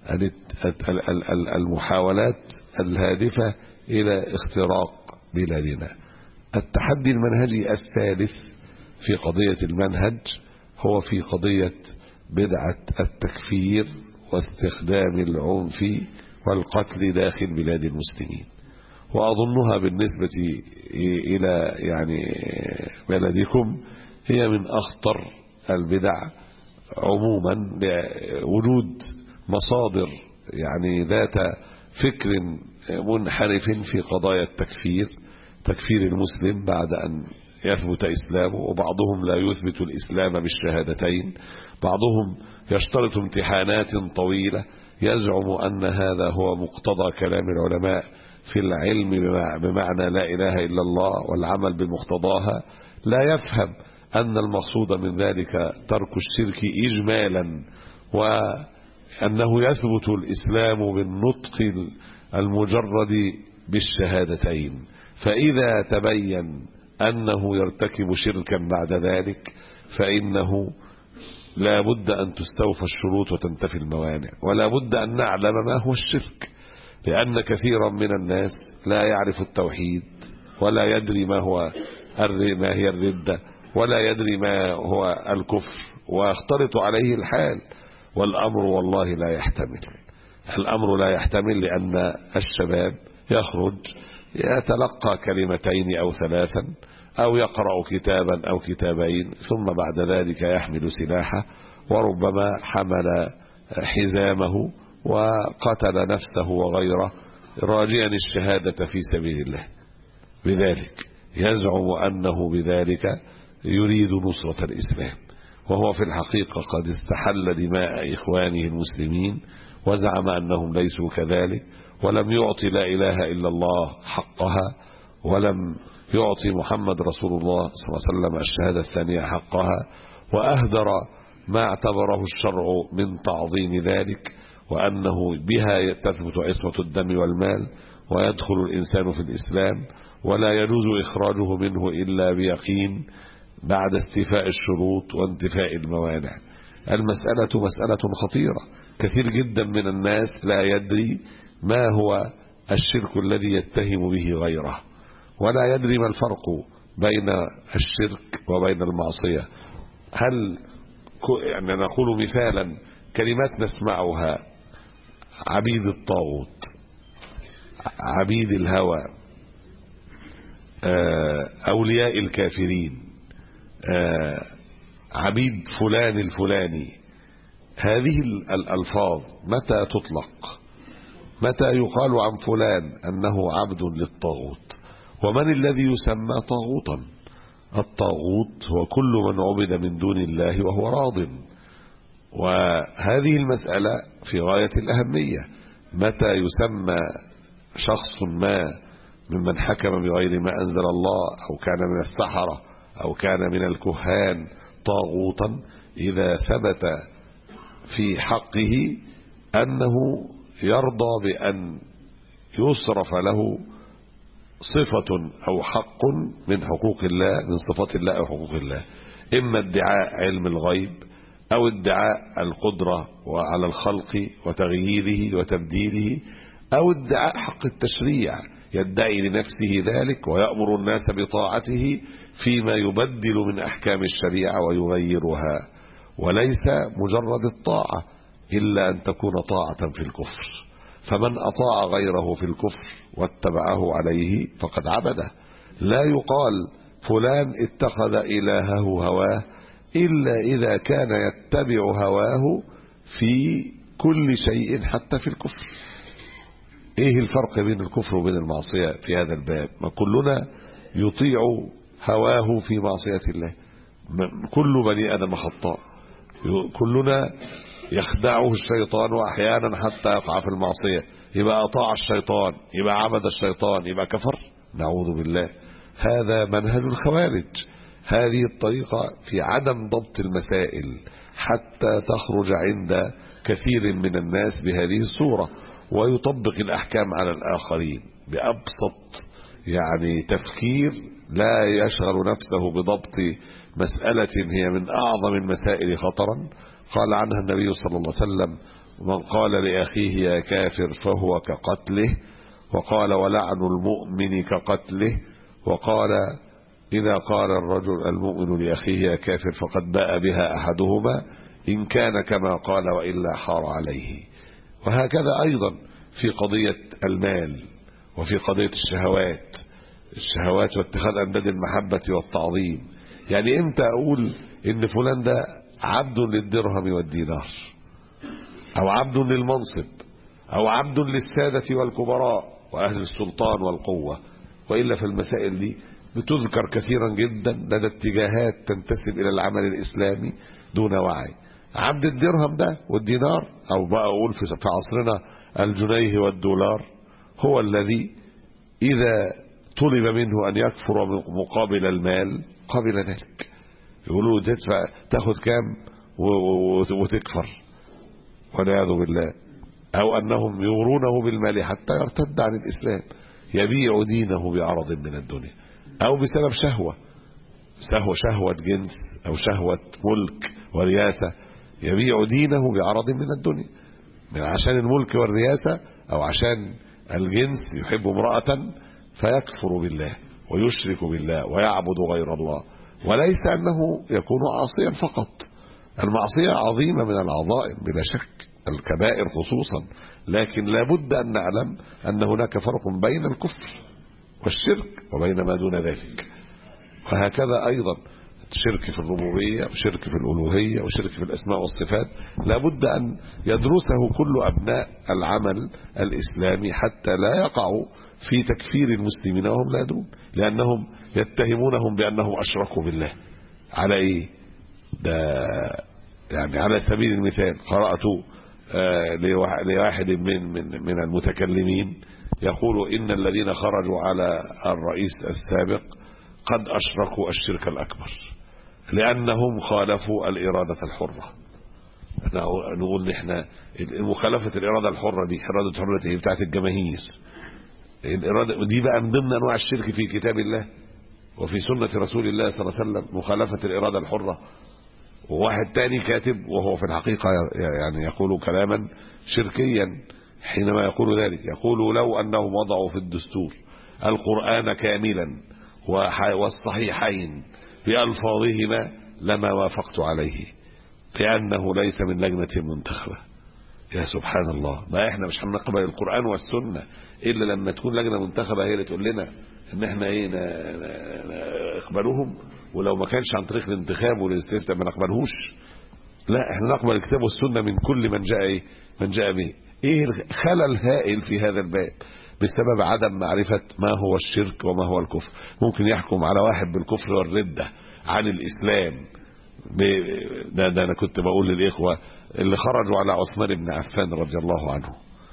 المحاولات الهادفة إلى اختراق بلادنا. التحدي المنهجي الثالث في قضية المنهج هو في قضية بدعة التكفير واستخدام العنف والقتل داخل بلاد المسلمين، وأظنها بالنسبة إلى يعني بلدكم هي من أخطر البدع عموما، لوجود مصادر يعني ذات فكر منحرف في قضايا التكفير، تكفير المسلم بعد أن يثبت إسلامه، وبعضهم لا يثبت الإسلام بالشهادتين، بعضهم يشترط امتحانات طويلة يزعم أن هذا هو مقتضى كلام العلماء في العلم بمعنى لا إله إلا الله والعمل بمقتضاها، لا يفهم أن المقصود من ذلك ترك الشرك إجمالا، وأنه يثبت الإسلام بالنطق المجرد بالشهادتين. فإذا تبين أنه يرتكب شركا بعد ذلك فإنه لا بد أن تستوفى الشروط وتنتفي الموانع، ولا بد أن نعلم ما هو الشرك، لأن كثيرا من الناس لا يعرف التوحيد ولا يدري ما هو ما هي الردة ولا يدري ما هو الكفر، ويختلط عليه الحال، والأمر والله لا يحتمل الأمر لا يحتمل لأن الشباب يخرج يتلقى كلمتين أو ثلاثا أو يقرأ كتابا أو كتابين، ثم بعد ذلك يحمل سلاحه وربما حمل حزامه وقتل نفسه وغيره راجيا الشهادة في سبيل الله، بذلك يزعم أنه بذلك يريد نصرة الإسلام، وهو في الحقيقة قد استحل دماء إخوانه المسلمين وزعم أنهم ليسوا كذلك، ولم يعطي لا إله إلا الله حقها، ولم يعطي محمد رسول الله صلى الله عليه وسلم الشهادة الثانية حقها، وأهدر ما اعتبره الشرع من تعظيم ذلك، وأنه بها تثبت عصمة الدم والمال ويدخل الإنسان في الإسلام، ولا يجوز إخراجه منه إلا بيقين بعد استيفاء الشروط وانتفاء الموانع. المسألة مسألة خطيرة، كثير جدا من الناس لا يدري ما هو الشرك الذي يتهم به غيره، ولا يدري ما الفرق بين الشرك وبين المعصية. هل يعني نقول مثالا كلمات نسمعها: عبيد الطاغوت، عبيد الهوى، أولياء الكافرين، عبيد فلان الفلاني، هذه الألفاظ متى تطلق؟ متى يقال عن فلان أنه عبد للطاغوت؟ ومن الذي يسمى طاغوتا؟ الطاغوت هو كل من عبد من دون الله وهو راض. وهذه المسألة في غاية الأهمية. متى يسمى شخص ما ممن حكم بغير ما أنزل الله أو كان من السحرة أو كان من الكهان طاغوتا؟ إذا ثبت في حقه أنه يرضى بأن يصرف له صفة أو حق من حقوق الله، من صفات الله أو حقوق الله، إما ادعاء علم الغيب أو ادعاء القدرة على الخلق وتغييره وتبديله، أو ادعاء حق التشريع، يدعي لنفسه ذلك ويأمر الناس بطاعته فيما يبدل من أحكام الشريعة ويغيرها، وليس مجرد الطاعة إلا أن تكون طاعة في الكفر. فمن أطاع غيره في الكفر واتبعه عليه فقد عبده. لا يقال فلان اتخذ إلهه هواه إلا إذا كان يتبع هواه في كل شيء حتى في الكفر. ايه الفرق بين الكفر وبين المعصية في هذا الباب؟ ما كلنا يطيع هواه في معصية الله، كل بني آدم خطاء، كلنا يخدعه الشيطان أحيانا حتى يقع في المعصية، يبقى أطاع الشيطان، يبقى عبد الشيطان، يبقى كفر. نعوذ بالله. هذا منهج الخوارج. هذه الطريقة في عدم ضبط المسائل حتى تخرج عند كثير من الناس بهذه الصورة، ويطبق الأحكام على الآخرين بأبسط يعني تفكير، لا يشغل نفسه بضبط مسألة هي من أعظم المسائل خطرا. قال عنها النبي صلى الله عليه وسلم: من قال لأخيه يا كافر فهو كقتله، وقال ولعن المؤمن كقتله، وقال إذا قال الرجل المؤمن لأخيه يا كافر فقد باء بها أحدهما إن كان كما قال وإلا حار عليه. وهكذا أيضا في قضية المال وفي قضية الشهوات الشهوات واتخاذ أنداد المحبة والتعظيم. يعني امتى أقول إن فلان ده عبد للدرهم والدينار، أو عبد للمنصب، أو عبد للسادة والكبراء وأهل السلطان والقوة؟ وإلا في المسائل دي بتذكر كثيرا جدا لدى اتجاهات تنتسب إلى العمل الإسلامي دون وعي. عبد الدرهم ده والدينار، أو بقى أقول في عصرنا الجنيه والدولار، هو الذي إذا طلب منه أن يكفر مقابل المال قبل ذلك. يقولوا تدفع تاخد كام وتكفر والعياذ بالله، أو أنهم يغرونه بالمال حتى يرتد عن الإسلام، يبيع دينه بعرض من الدنيا، أو بسبب شهوة شهوة شهوة جنس أو شهوة ملك ورياسة، يبيع دينه بعرض من الدنيا، من عشان الملك والرياسة أو عشان الجنس يحب امرأة فيكفر بالله ويشرك بالله ويعبد غير الله، وليس أنه يكون عاصيا فقط. المعصية عظيمة من العظائم بلا شك، الكبائر خصوصا، لكن لا بد أن نعلم أن هناك فرق بين الكفر والشرك وبين ما دون ذلك. وهكذا أيضا شرك في الربوبية وشرك في الألوهية وشرك في الأسماء والصفات لا بد أن يدرسه كل أبناء العمل الإسلامي حتى لا يقعوا في تكفير المسلمين وهم لا يدرون، لأنهم يتهمونهم بأنهم أشركوا بالله. على إيه؟ ده يعني على سبيل المثال قرأت آه لواحد من, من, من المتكلمين يقول إن الذين خرجوا على الرئيس السابق قد أشركوا الشرك الأكبر لأنهم خالفوا الإرادة الحرة. نقول نحن مخالفة الإرادة الحرة دي إرادة حرة بتاعت الجماهير، الإرادة دي بقى من ضمن أنواع الشرك في كتاب الله وفي سنة رسول الله صلى الله عليه وسلم، مخالفة الإرادة الحرة. وواحد تاني كاتب وهو في الحقيقة يعني يقول كلاما شركيا حينما يقول ذلك، يقول لو أنهم وضعوا في الدستور القرآن كاملا والصحيحين بألفاظهما لما وافقت عليه، لأنه ليس من لجنة منتخبة. يا سبحان الله، ما احنا مش هنقبل القرآن والسنة إلا لما تكون لجنة منتخبة هي اللي تقول لنا ان احنا ايه نقبلوهم، ولو ما كانش عن طريق الانتخاب والاستفتاء ما نقبلهوش. لا، احنا نقبل الكتاب والسنة من كل من جاء ايه من جاء به. ايه الخلل الهائل في هذا الباب؟ بسبب عدم معرفة ما هو الشرك وما هو الكفر. ممكن يحكم على واحد بالكفر والردة عن الإسلام. ده, ده أنا كنت بقول للإخوة اللي خرجوا على عثمان بن عفان رضي الله عنه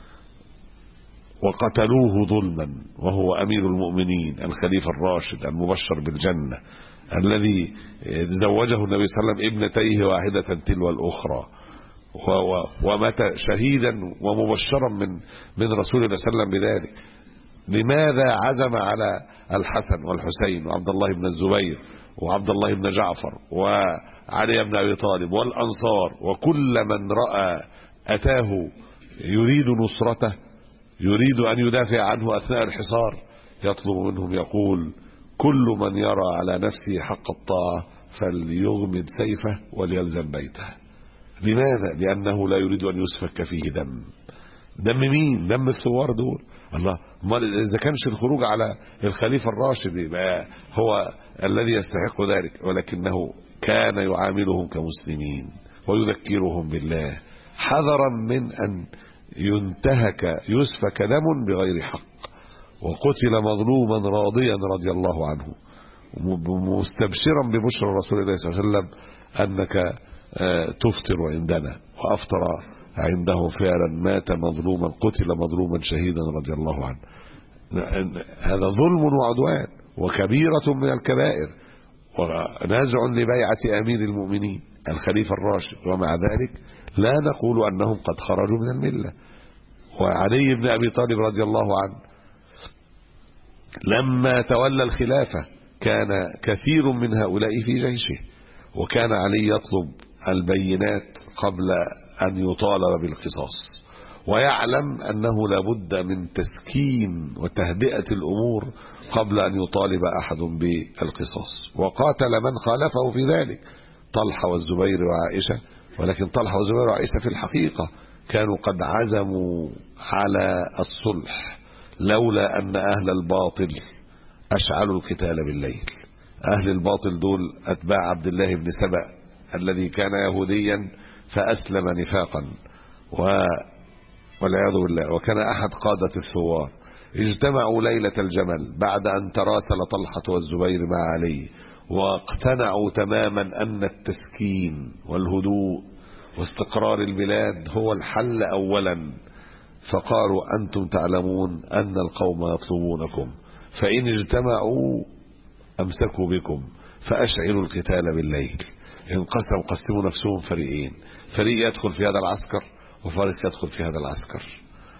وقتلوه ظلما وهو أمير المؤمنين الخليفة الراشد المبشر بالجنة الذي زوجه النبي صلى الله عليه وسلم ابنتيه واحدة تلو الأخرى ومات شهيدا ومبشرا من من رسول الله صلى الله عليه وسلم بذلك. لماذا عزم على الحسن والحسين وعبد الله بن الزبير وعبد الله بن جعفر وعلي بن أبي طالب والأنصار وكل من رأى أتاه يريد نصرته يريد أن يدافع عنه أثناء الحصار، يطلب منهم يقول كل من يرى على نفسه حق الطاعة فليغمد سيفه وليلزم بيته. لماذا؟ لأنه لا يريد أن يسفك فيه دم. دم مين؟ دم الثوار دول. الله، ما إذا كانش الخروج على الخليفة الراشد يبقى هو الذي يستحق ذلك، ولكنه كان يعاملهم كمسلمين ويذكرهم بالله حذرا من أن ينتهك يسفك دم بغير حق. وقتل مظلوما راضيا رضي الله عنه مستبشرا ببشرى رسول الله صلى الله عليه وسلم أنك تفطر عندنا، وأفطر عنده فعلا، مات مظلوما قتل مظلوما شهيدا رضي الله عنه. هذا ظلم وعدوان وكبيرة من الكبائر ونازع لبيعة أمير المؤمنين الخليفة الراشد، ومع ذلك لا نقول أنهم قد خرجوا من الملة. وعلي بن أبي طالب رضي الله عنه لما تولى الخلافة كان كثير من هؤلاء في جيشه، وكان علي يطلب البينات قبل أن يطالب بالقصاص، ويعلم أنه لابد من تسكين وتهدئة الأمور قبل أن يطالب أحد بالقصاص. وقاتل من خالفه في ذلك، طلحة والزبير وعائشة. ولكن طلحة والزبير وعائشة في الحقيقة كانوا قد عزموا على الصلح لولا أن أهل الباطل أشعلوا القتال بالليل. أهل الباطل دول أتباع عبد الله بن سبأ الذي كان يهوديا فأسلم نفاقا و... والعياذ بالله، وكان أحد قادة الثوار. اجتمعوا ليلة الجمل بعد أن تراسل طلحة والزبير مع علي، واقتنعوا تماما أن التسكين والهدوء واستقرار البلاد هو الحل أولا. فقالوا أنتم تعلمون أن القوم يطلبونكم، فإن اجتمعوا أمسكوا بكم فأشعلوا القتال بالليل. انقسموا قسموا نفسهم فريقين، فريق يدخل في هذا العسكر وفريق يدخل في هذا العسكر.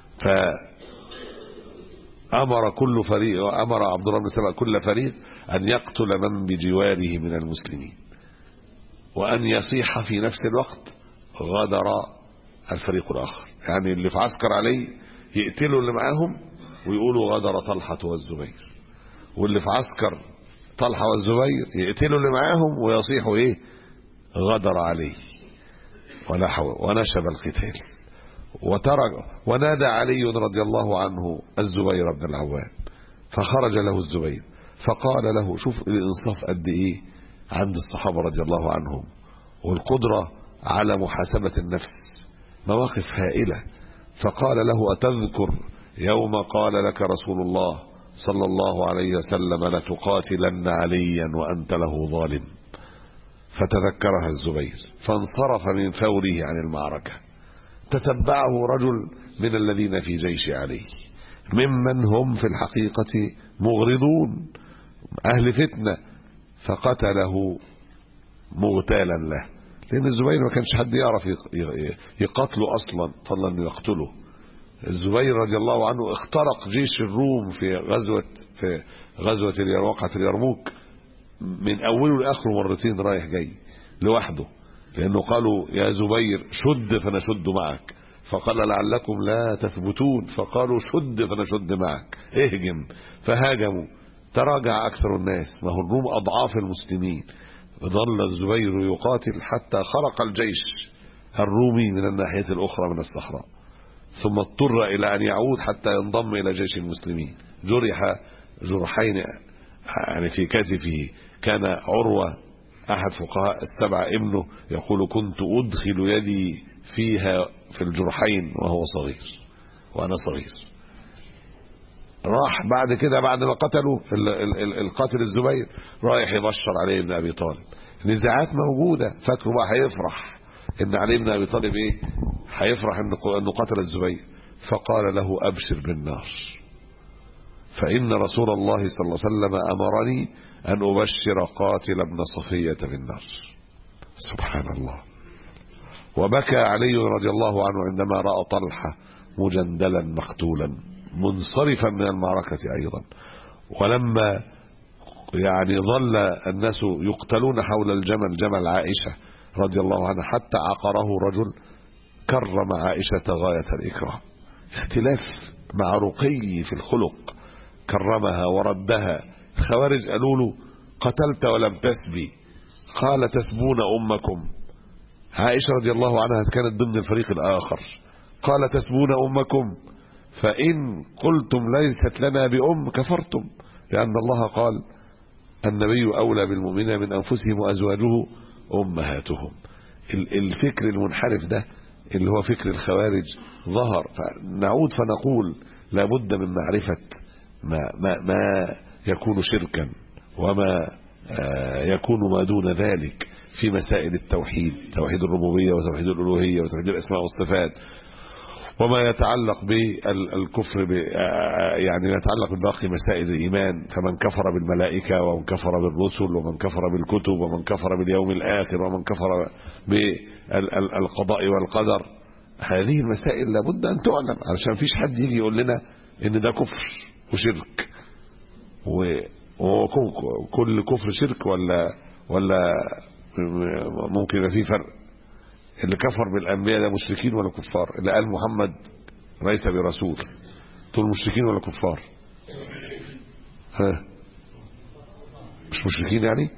فأمر كل فريق أمر عبد الله بن سبأ كل فريق أن يقتل من بجواره من المسلمين، وأن يصيح في نفس الوقت غدر الفريق الآخر. يعني اللي في عسكر علي يقتلوا اللي معاهم ويقولوا غدر طلحة والزبير، واللي في عسكر طلحة والزبير يقتلوا اللي معاهم ويصيحوا ايه غدر عليه ونحو ونشب القتال. وترك ونادى علي رضي الله عنه الزبير بن العوام، فخرج له الزبير فقال له شوف الانصاف قد ايه عند الصحابة رضي الله عنهم والقدرة على محاسبة النفس، مواقف هائلة. فقال له أتذكر يوم قال لك رسول الله صلى الله عليه وسلم لتقاتلن عليا وأنت له ظالم؟ فتذكرها الزبير فانصرف من فوره عن المعركة. تتبعه رجل من الذين في جيش علي ممن هم في الحقيقة مغرضون أهل فتنة، فقتله مغتالا له، لأن الزبير ما كانش حد يعرف يقتله أصلا فضلا أنه يقتله. الزبير رضي الله عنه اخترق جيش الروم في غزوة في غزوة وقعة اليرموك من أوله لآخره مرتين رايح جاي لوحده، لأنه قالوا يا زبير شد فنشد معك، فقال لعلكم لا تثبتون، فقالوا شد فنشد معك، اهجم، فهاجموا. تراجع أكثر الناس، ما هو الروم أضعاف المسلمين. ظل الزبير يقاتل حتى خرق الجيش الرومي من الناحية الأخرى من الصحراء، ثم اضطر إلى أن يعود حتى ينضم إلى جيش المسلمين. جرح جرحين يعني في كتفه. كان عروة أحد فقهاء السبعة ابنه يقول كنت أدخل يدي فيها في الجرحين وهو صغير وأنا صغير. راح بعد كده بعد ما قتلوا القاتل الزبير رايح يبشر علي بن ابي طالب. نزاعات موجوده، فاكروا بقى هيفرح ان علي بن ابي طالب ايه، هيفرح انه قتل الزبير. فقال له ابشر بالنار، فان رسول الله صلى الله عليه وسلم امرني ان ابشر قاتل ابن صفية بالنار. سبحان الله. وبكى علي رضي الله عنه عندما راى طلحه مجندلا مقتولا منصرفا من المعركه ايضا. ولما يعني ظل الناس يقتلون حول الجمل، جمل عائشه رضي الله عنها، حتى عقره رجل كرم عائشه غايه الاكرام. اختلاف مع رقي في الخلق، كرمها وردها. الخوارج قالوا له قتلت ولم تسبي، قال تسبون امكم. عائشه رضي الله عنها كانت ضمن الفريق الاخر، قال تسبون امكم، فان قلتم ليست لنا بام كفرتم، لان الله قال النبي اولى بالمؤمنين من انفسهم وازواجه امهاتهم. الفكر المنحرف ده اللي هو فكر الخوارج ظهر. فنعود فنقول لابد من معرفه ما, ما, ما يكون شركا وما يكون ما دون ذلك في مسائل التوحيد، توحيد الربوبيه وتوحيد الالوهيه وتوحيد الاسماء والصفات، وما يتعلق بالكفر يعني يتعلق بباقي مسائل الايمان. فمن كفر بالملائكه ومن كفر بالرسل ومن كفر بالكتب ومن كفر باليوم الاخر ومن كفر بالقضاء والقدر، هذه المسائل لابد ان تعلم علشان مفيش حد يجي يقول لنا ان ده كفر وشرك. وكل كفر شرك ولا ولا ممكن يبقى فيه فرق؟ اللي كفر بالانبياء ده مشركين ولا كفار؟ اللي قال محمد ليس برسول دول مشركين ولا كفار؟ ها مش مشركين يعني؟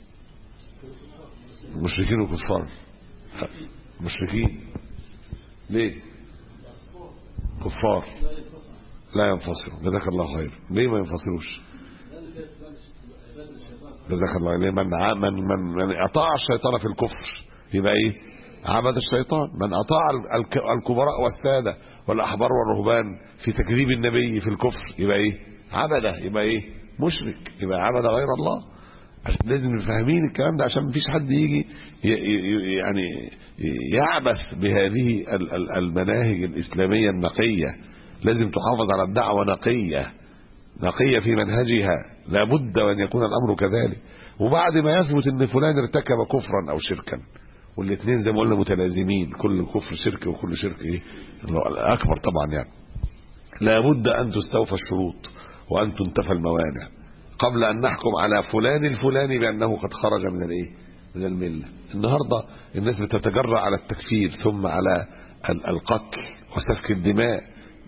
مشركين وكفار. مشركين ليه؟ كفار لا ينفصلوا. جزاك الله خير. ليه ما ينفصلوش؟ جزاك الله. ليه؟ من من من, من اطاع الشيطان في الكفر يبقى ايه؟ عبد الشيطان. من اطاع الكبراء والساده والاحبار والرهبان في تكذيب النبي في الكفر يبقى ايه؟ عبده. يبقى ايه؟ مشرك. يبقى عبد غير الله. لازم فاهمين الكلام ده عشان مفيش حد يجي يعني يعبث بهذه المناهج الاسلاميه النقيه. لازم تحافظ على الدعوه نقيه نقيه في منهجها، لابد ان يكون الامر كذلك. وبعد ما يثبت ان فلان ارتكب كفرا او شركا، والاثنين زي ما قلنا متلازمين، كل كفر شرك وكل شرك ايه اكبر طبعا، يعني لابد ان تستوفى الشروط وان تنتفى الموانع قبل ان نحكم على فلان الفلاني بانه قد خرج من الايه من المله. النهارده الناس بتتجرأ على التكفير ثم على القتل وسفك الدماء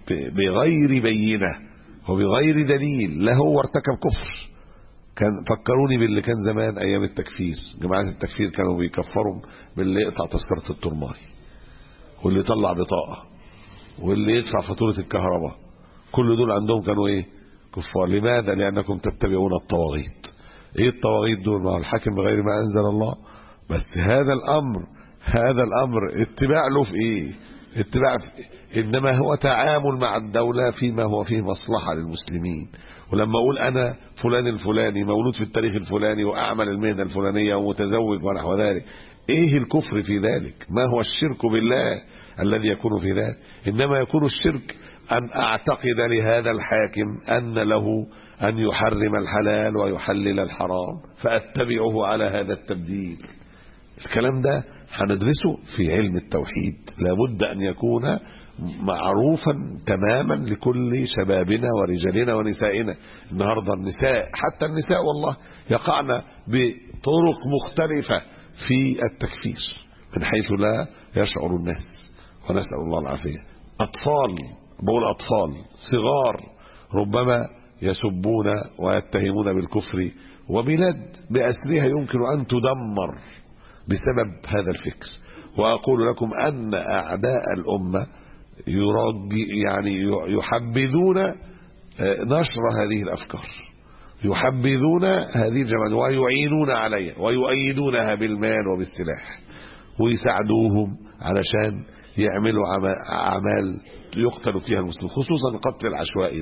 بغير بينه وبغير دليل. لا هو ارتكب كفر. كان فكروني باللي كان زمان ايام التكفير، جماعه التكفير كانوا بيكفروا باللي يقطع تذكره الترماري واللي يطلع بطاقه واللي يدفع فاتوره الكهرباء. كل دول عندهم كانوا ايه؟ كفار. لماذا؟ لانكم تتبعون الطواغيت. ايه الطواغيت دول؟ ما هو الحاكم بغير ما انزل الله. بس هذا الامر هذا الامر اتباع له في ايه؟ اتباع في إيه؟ انما هو تعامل مع الدوله فيما هو فيه مصلحه للمسلمين. ولما اقول انا فلان الفلاني مولود في التاريخ الفلاني واعمل المهنه الفلانيه ومتزوج ونحو ذلك، ايه الكفر في ذلك؟ ما هو الشرك بالله الذي يكون في ذلك؟ انما يكون الشرك ان اعتقد لهذا الحاكم ان له ان يحرم الحلال ويحلل الحرام فاتبعه على هذا التبديل. الكلام ده هندرسه في علم التوحيد. لابد ان يكون معروفا تماما لكل شبابنا ورجالنا ونسائنا. النهارده النساء، حتى النساء والله يقعن بطرق مختلفة في التكفير من حيث لا يشعر الناس، ونسأل الله العافية. أطفال، بقول أطفال صغار ربما يسبون ويتهمون بالكفر، وبلاد بأسرها يمكن أن تدمر بسبب هذا الفكر. وأقول لكم أن أعداء الأمة يعني يحبذون نشر هذه الأفكار، يحبذون هذه الجماعات ويعينون عليها ويؤيدونها بالمال وبالسلاح، ويساعدوهم علشان يعملوا أعمال يقتل فيها المسلمين، خصوصا القتل العشوائي ده.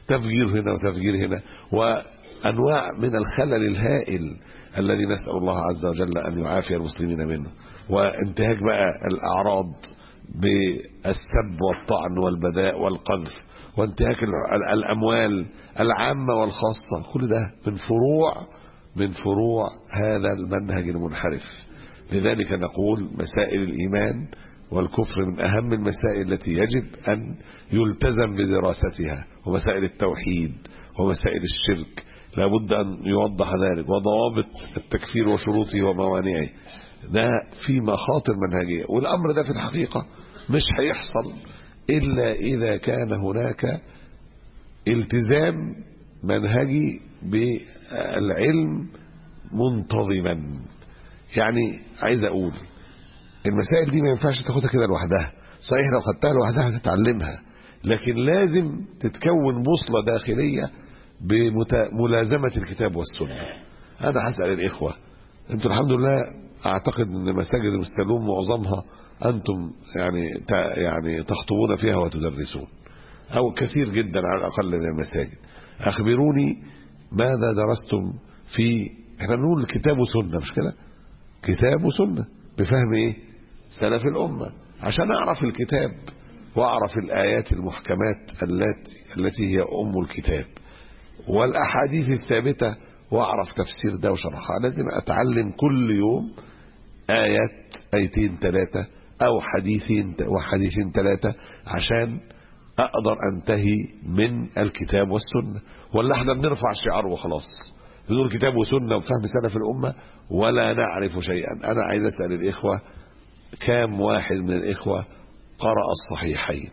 تفجير هنا وتفجير هنا، وأنواع من الخلل الهائل الذي نسأل الله عز وجل أن يعافي المسلمين منه، وانتهاك بقى الأعراض بالسب والطعن والبذاء والقذف، وانتهاك الأموال العامة والخاصة. كل ده من فروع من فروع هذا المنهج المنحرف. لذلك نقول مسائل الإيمان والكفر من أهم المسائل التي يجب أن يلتزم بدراستها، ومسائل التوحيد ومسائل الشرك لابد أن يوضح ذلك، وضوابط التكفير وشروطه وموانعه. ده في مخاطر منهجية، والأمر ده في الحقيقة مش هيحصل إلا إذا كان هناك التزام منهجي بالعلم منتظما. يعني عايز أقول المسائل دي ما ينفعش تاخدها كده لوحدها، صحيح لو خدتها لوحدها هتتعلمها، لكن لازم تتكون بوصلة داخلية بملازمة الكتاب والسنة. أنا هسأل الإخوة، أنتم الحمد لله أعتقد أن مساجد المستلوم معظمها أنتم يعني يعني تخطبون فيها وتدرسون، أو كثير جدا على الأقل من المساجد. أخبروني ماذا درستم في، احنا بنقول كتاب وسنة مش كده؟ كتاب وسنة بفهم ايه؟ سلف الأمة، عشان أعرف الكتاب وأعرف الآيات المحكمات التي التي هي أم الكتاب، والأحاديث الثابتة وأعرف تفسير ده وشرحها. لازم أتعلم كل يوم آيات آيتين ثلاثة أو حديثين وحديثين ثلاثة عشان أقدر أنتهي من الكتاب والسنة. ولا احنا بنرفع شعار وخلاص بدون كتاب وسنة وفهم سلف الأمة ولا نعرف شيئا؟ أنا عايز أسأل الإخوة، كام واحد من الإخوة قرأ الصحيحين؟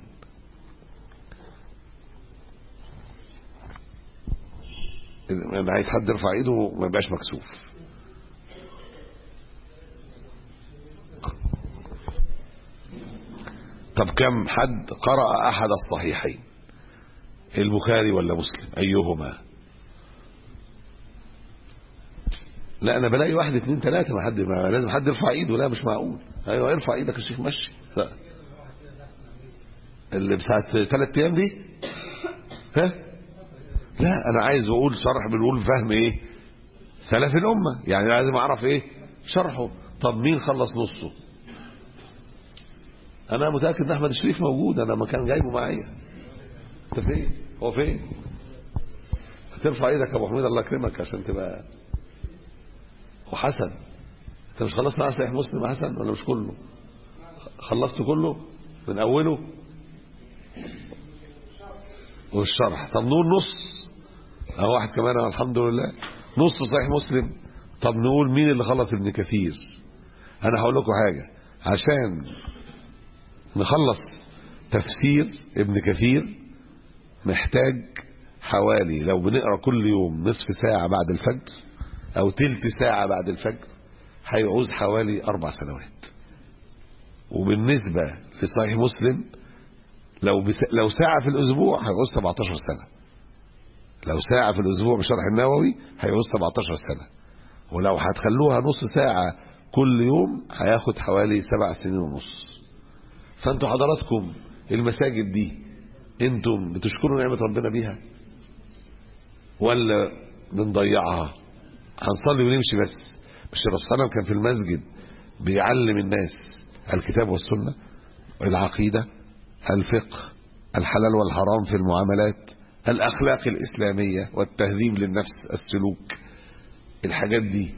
أنا عايز حد يرفع إيده ما يبقاش مكسوف. طب كم حد قرأ أحد الصحيحين، البخاري ولا مسلم، أيهما؟ لا أنا بلاقي واحد اثنين ثلاثة، ما حد، ما لازم حد يرفع إيده. لا مش معقول. أيوة ارفع إيدك يا شيخ مشي. اللي بساعة ثلاث أيام دي، ها؟ لا أنا عايز أقول شرح، بنقول فهم إيه؟ سلف الأمة، يعني لازم أعرف إيه شرحه. طب مين خلص نصه؟ أنا متأكد إن أحمد الشريف موجود، أنا ما كان جايبه معايا. أنت فين؟ هو فين؟ هترفع إيدك يا أبو حميد الله يكرمك عشان تبقى. وحسن، أنت مش خلصت معاه صحيح مسلم حسن ولا مش كله؟ خلصت كله من أوله والشرح. طب نقول نص أو واحد كمان الحمد لله نص صحيح مسلم. طب نقول مين اللي خلص ابن كثير؟ أنا هقول لكم حاجة، عشان نخلص تفسير ابن كثير محتاج حوالي، لو بنقرأ كل يوم نصف ساعة بعد الفجر أو تلت ساعة بعد الفجر، هيعوز حوالي أربع سنوات. وبالنسبة لصحيح مسلم لو بس... لو ساعة في الأسبوع هيعوز سبعتاشر سنة. لو ساعة في الأسبوع بشرح النووي هيعوز سبعتاشر سنة. ولو هتخلوها نص ساعة كل يوم هياخد حوالي سبع سنين ونص. فانتوا حضراتكم المساجد دي انتم بتشكروا نعمة ربنا بيها ولا بنضيعها؟ هنصلي ونمشي بس. مش الرسول صلى الله عليه وسلم كان في المسجد بيعلم الناس الكتاب والسنة، العقيدة، الفقه، الحلال والحرام في المعاملات، الأخلاق الإسلامية والتهذيب للنفس، السلوك. الحاجات دي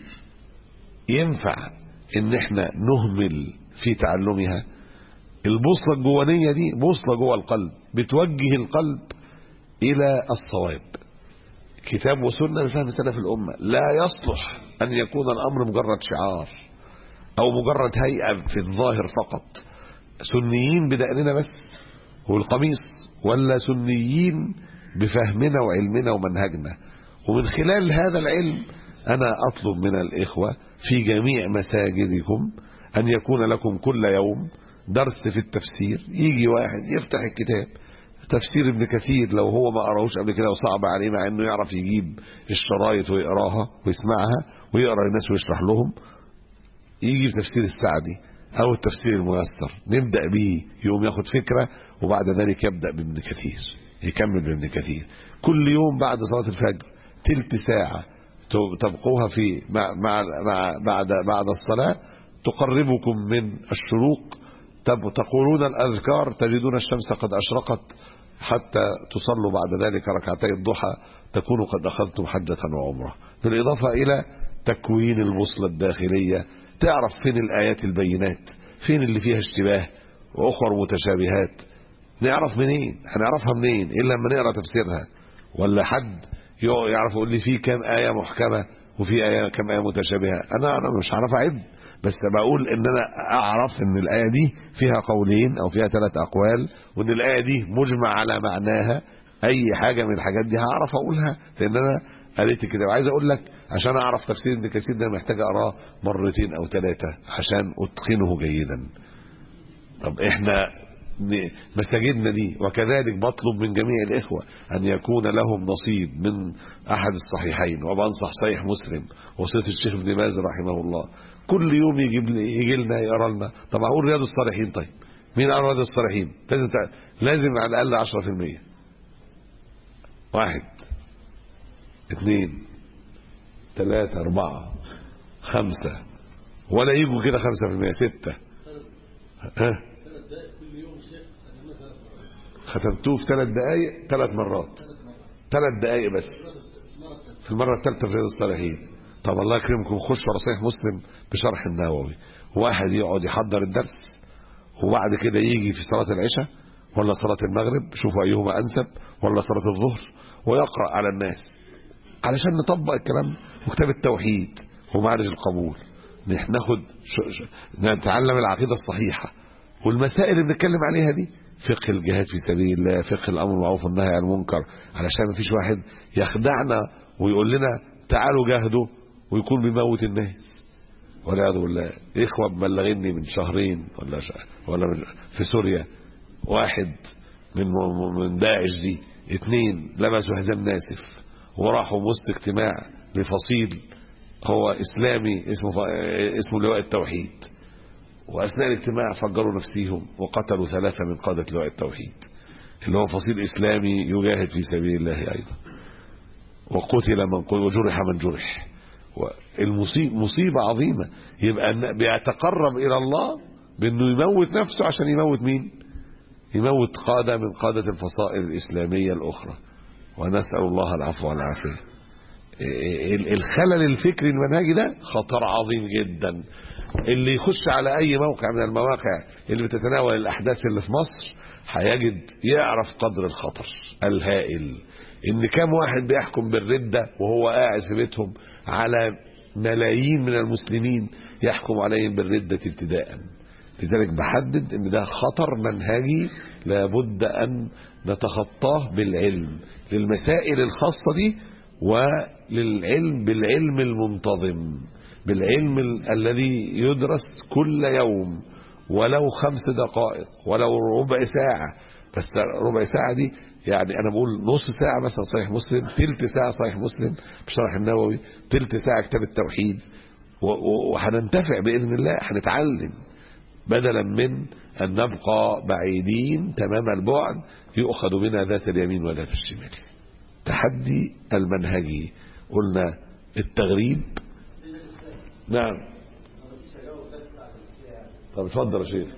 ينفع ان احنا نهمل في تعلمها؟ البوصلة الجوانية دي بوصلة جوه القلب بتوجه القلب إلى الصواب. كتاب وسنة بفهم سلف الأمة. لا يصلح أن يكون الأمر مجرد شعار أو مجرد هيئة في الظاهر فقط، سنيين بدقننا بس والقميص، ولا سنيين بفهمنا وعلمنا ومنهجنا. ومن خلال هذا العلم أنا أطلب من الإخوة في جميع مساجدكم أن يكون لكم كل يوم درس في التفسير. يجي واحد يفتح الكتاب تفسير ابن كثير لو هو ما قراهوش قبل كده وصعب عليه، مع انه يعرف يجيب الشرايط ويقراها ويسمعها ويقرا الناس ويشرح لهم، يجي بتفسير السعدي او التفسير الميسر نبدا به، يوم ياخد فكره وبعد ذلك يبدا بابن كثير. يكمل بابن كثير. كل يوم بعد صلاة الفجر تلت ساعة تبقوها في مع مع مع بعد بعد الصلاة تقربكم من الشروق، تقولون الأذكار تجدون الشمس قد أشرقت، حتى تصلوا بعد ذلك ركعتي الضحى تكونوا قد أخذتم حجة وعمرة. بالإضافة إلى تكوين البوصلة الداخلية، تعرف فين الآيات البينات، فين اللي فيها اشتباه وأخر متشابهات. نعرف منين؟ هنعرفها منين إلا لما نقرأ تفسيرها، ولا حد يعرف يقول لي في كم آية محكمة وفي آية كم آية متشابهة. أنا أنا مش هعرف أعد، بس بقول إن أنا أعرف إن الآية دي فيها قولين أو فيها ثلاث أقوال، وإن الآية دي مجمع على معناها. أي حاجة من الحاجات دي هعرف أقولها لأن أنا قريت كده. وعايز أقول لك عشان أعرف تفسير ابن كثير ده محتاج أقراه مرتين أو ثلاثة عشان أتقنه جيدا. طب إحنا مساجدنا دي، وكذلك بطلب من جميع الإخوة أن يكون لهم نصيب من أحد الصحيحين، وبنصح صحيح مسلم وصية الشيخ ابن باز رحمه الله، كل يوم يجيب يجي لنا يقرا لنا. طب أقول رياض الصالحين، طيب مين قال رياض الصالحين؟ لازم تع... لازم على الأقل عشرة في المية. واحد اثنين ثلاثة أربعة خمسة، ولا يجوا كده خمسة في المية، ستة. ها ختمتوه في ثلاث دقائق ثلاث مرات، ثلاث دقائق بس في المرة الثالثة في رياض الصالحين. طب الله يكرمكم خشوا على صحيح مسلم بشرح النووي، واحد يقعد يحضر الدرس وبعد كده يجي في صلاة العشاء ولا صلاة المغرب، شوفوا أيهما أنسب، ولا صلاة الظهر، ويقرأ على الناس علشان نطبق الكلام. وكتاب التوحيد ومعرج القبول، ناخد نتعلم العقيدة الصحيحة والمسائل اللي بنتكلم عليها دي، فقه الجهاد في سبيل الله، فقه الأمر بالمعروف والنهي عن المنكر، علشان ما فيش واحد يخدعنا ويقول لنا تعالوا جاهدوا ويكون بيموت الناس والعياذ بالله. إخوة مبلغيني من شهرين ولا شهر ولا من في سوريا، واحد من من داعش دي، اثنين لبسوا حزام ناسف وراحوا وسط اجتماع لفصيل هو إسلامي اسمه اسمه لواء التوحيد، وأثناء الاجتماع فجروا نفسهم وقتلوا ثلاثة من قادة لواء التوحيد اللي هو فصيل إسلامي يجاهد في سبيل الله أيضا، وقتل من قتل وجرح من جرح. والمصيبة مصيبة عظيمة. يبقى بيتقرب إلى الله بأنه يموت نفسه عشان يموت مين؟ يموت قادة من قادة الفصائل الإسلامية الأخرى، ونسأل الله العفو والعافية. الخلل الفكري المنهجي ده خطر عظيم جدا. اللي يخش على أي موقع من المواقع اللي بتتناول الأحداث اللي في مصر هيجد يعرف قدر الخطر الهائل، إن كم واحد بيحكم بالردة وهو قاعد في بيتهم على ملايين من المسلمين يحكم عليهم بالردة ابتداء. لذلك بحدد إن ده خطر منهجي لابد أن نتخطاه بالعلم للمسائل الخاصة دي، وللعلم بالعلم المنتظم، بالعلم الذي يدرس كل يوم ولو خمس دقائق ولو ربع ساعة. بس ربع ساعة دي يعني أنا بقول نص ساعة مثلا صحيح مسلم، تلت ساعة صحيح مسلم بشرح النووي، تلت ساعة كتاب التوحيد، وهننتفع بإذن الله، هنتعلم بدلا من أن نبقى بعيدين تمام البعد يؤخذ بنا ذات اليمين وذات الشمال. تحدي المنهجي قلنا التغريب. نعم. طب اتفضل يا شيخ.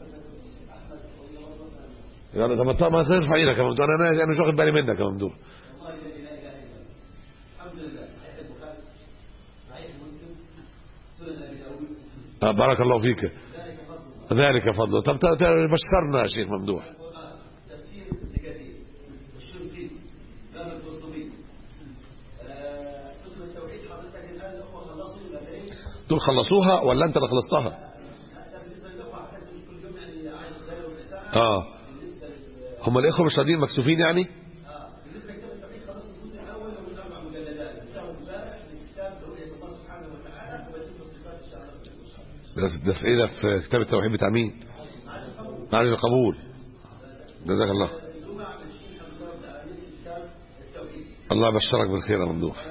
يعني طب ما ترفع ايدك يا ممدوح، انا انا مش واخد بالي منك يا ممدوح. آه بارك الله فيك. ذلك فضله. طب بشرنا يا شيخ ممدوح. دول خلصوها ولا انت اللي خلصتها؟ اه هم الاخوه مش راضيين مكسوفين يعني؟ ده في ايه؟ ده في كتاب التوحيد بتاع مين؟ معرج القبول. جزاك الله. الله بشرك بالخير يا ممدوح.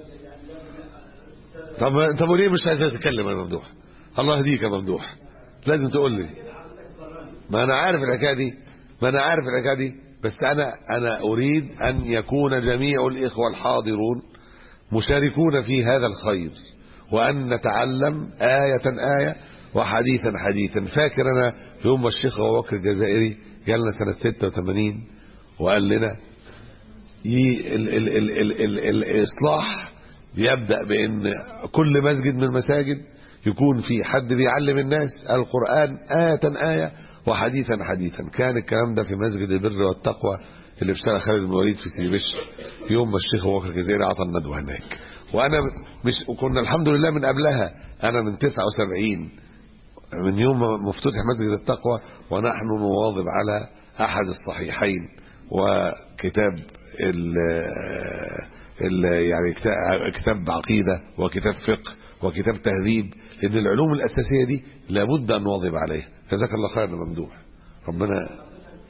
طب انت ليه مش عايز تتكلم يا ممدوح؟ الله يهديك يا ممدوح، لازم تقول لي. ما انا عارف الحكايه دي، ما انا عارف الحكايه دي، بس أنا أنا أريد أن يكون جميع الإخوة الحاضرون مشاركون في هذا الخير، وأن نتعلم آية آية وحديثا حديثا. فاكر أنا يوم ما الشيخ أبو بكر الجزائري جالنا سنة ستة وثمانين وقال لنا ال ال ال ال ال الإصلاح يبدأ بأن كل مسجد من المساجد يكون في حد بيعلم الناس القرآن آية آية وحديثا حديثا. كان الكلام ده في مسجد البر والتقوى اللي اشترى خالد بن الوليد في سيدي بشر يوم ما الشيخ ابو بكر الجزائري عطى الندوه هناك. وانا مش وكنا الحمد لله من قبلها، انا من تسعة وسبعين من يوم ما افتتح مسجد التقوى ونحن نواظب على احد الصحيحين وكتاب ال ال يعني كتاب عقيده وكتاب فقه وكتاب تهذيب، لان العلوم الاساسيه دي لابد ان نواظب عليها. جزاك الله خير يا ممدوح، ربنا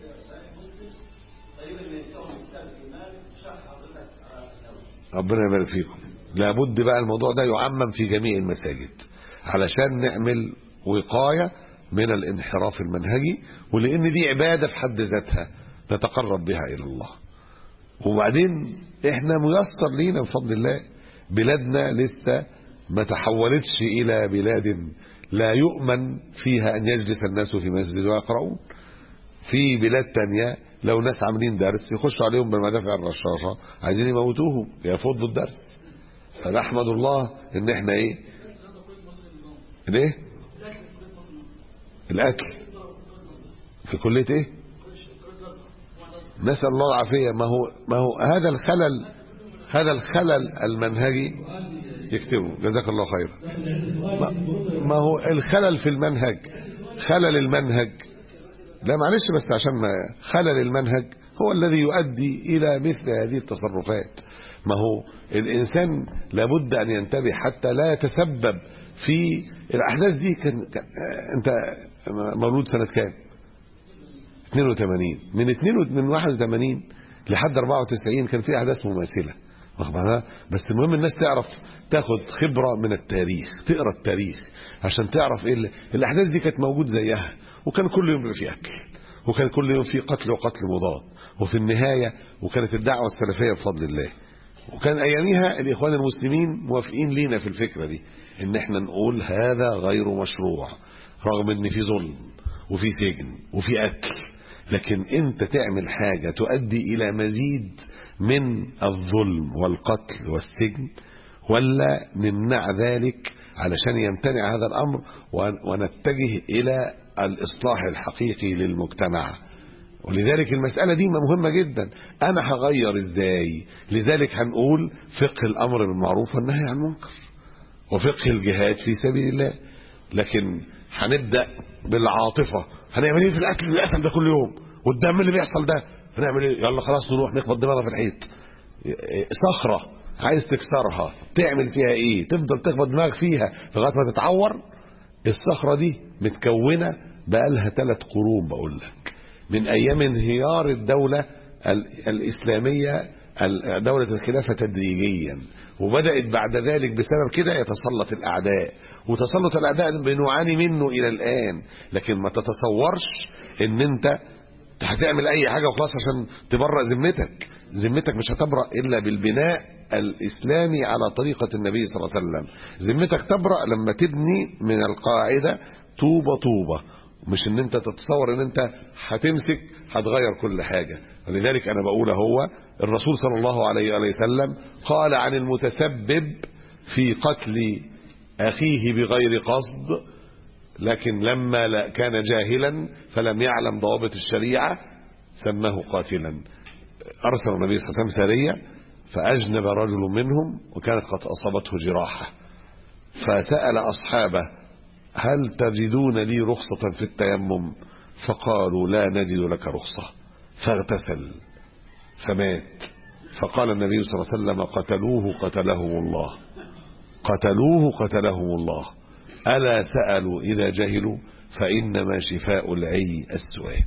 ربنا يبارك فيكم. لابد بقى الموضوع ده يعمم في جميع المساجد علشان نعمل وقاية من الانحراف المنهجي، ولأن دي عبادة في حد ذاتها نتقرب بها إلى الله. وبعدين احنا ميسر لينا بفضل الله، بلادنا لسه ما تحولتش إلى بلاد لا يؤمن فيها أن يجلس الناس في مسجد ويقرؤون. في بلاد تانية لو ناس عاملين درس يخشوا عليهم بالمدافع الرشاشة عايزين يموتوهم يفضوا الدرس. فنحمد الله ان احنا ايه ليه الاكل في كلية ايه نسأل الله العافية. ما هو ما هو هذا الخلل هذا الخلل المنهجي يكتبه جزاك الله خير. ما هو الخلل في المنهج، خلل المنهج لا معلش بس عشان ما خلل المنهج هو الذي يؤدي إلى مثل هذه التصرفات. ما هو الإنسان لابد أن ينتبه حتى لا يتسبب في الأحداث دي. كان أنت مولود سنة كام؟ اثنين وثمانين. من اثنين من واحد وثمانين لحد أربعة وتسعين كان في أحداث مماثلة، بس المهم الناس تعرف تاخد خبرة من التاريخ، تقرأ التاريخ عشان تعرف إيه الأحداث دي كانت موجود زيها. وكان كل يوم في أكل، وكان كل يوم في قتل وقتل مضاد، وفي النهاية وكانت الدعوة السلفية بفضل الله. وكان أياميها الإخوان المسلمين موافقين لينا في الفكرة دي إن احنا نقول هذا غير مشروع، رغم إن في ظلم وفي سجن وفي أكل، لكن أنت تعمل حاجة تؤدي إلى مزيد من الظلم والقتل والسجن، ولا نمنع ذلك علشان يمتنع هذا الأمر ونتجه إلى الإصلاح الحقيقي للمجتمع. ولذلك المسألة دي مهمة جدا. أنا هغير إزاي؟ لذلك هنقول فقه الأمر بالمعروف والنهي عن المنكر وفقه الجهاد في سبيل الله. لكن هنبدأ بالعاطفة، هنعمل ايه في الأكل اللي بيحصل ده كل يوم والدم اللي بيحصل ده؟ هنعمل ايه؟ يلا خلاص نروح نخبط دماغنا في الحيط. صخرة عايز تكسرها تعمل فيها ايه؟ تفضل تخبط دماغك فيها لغاية ما تتعور. الصخرة دي متكونة بقالها ثلاث قرون بقول لك، من ايام انهيار الدولة الاسلامية دولة الخلافة تدريجيا، وبدأت بعد ذلك بسبب كده يتسلط الاعداء، وتسلط الاعداء بنعاني منه الى الان. لكن ما تتصورش ان انت هتعمل اي حاجة وخلاص عشان تبرأ ذمتك. ذمتك مش هتبرأ الا بالبناء الاسلامي على طريقة النبي صلى الله عليه وسلم. ذمتك تبرأ لما تبني من القاعدة طوبة طوبة، مش ان انت تتصور ان انت هتمسك هتغير كل حاجة. ولذلك انا بقول هو الرسول صلى الله عليه وسلم قال عن المتسبب في قتل اخيه بغير قصد، لكن لما كان جاهلا فلم يعلم ضوابط الشريعة سماه قاتلا. ارسل النبي صلى الله عليه وسلم سرية فاجنب رجل منهم وكانت قد اصابته جراحة، فسأل اصحابه هل تجدون لي رخصة في التيمم؟ فقالوا لا نجد لك رخصة، فاغتسل فمات. فقال النبي صلى الله عليه وسلم قتلوه قتلهم الله، قتلوه قتلهم الله، ألا سألوا إذا جهلوا فإنما شفاء العي السؤال.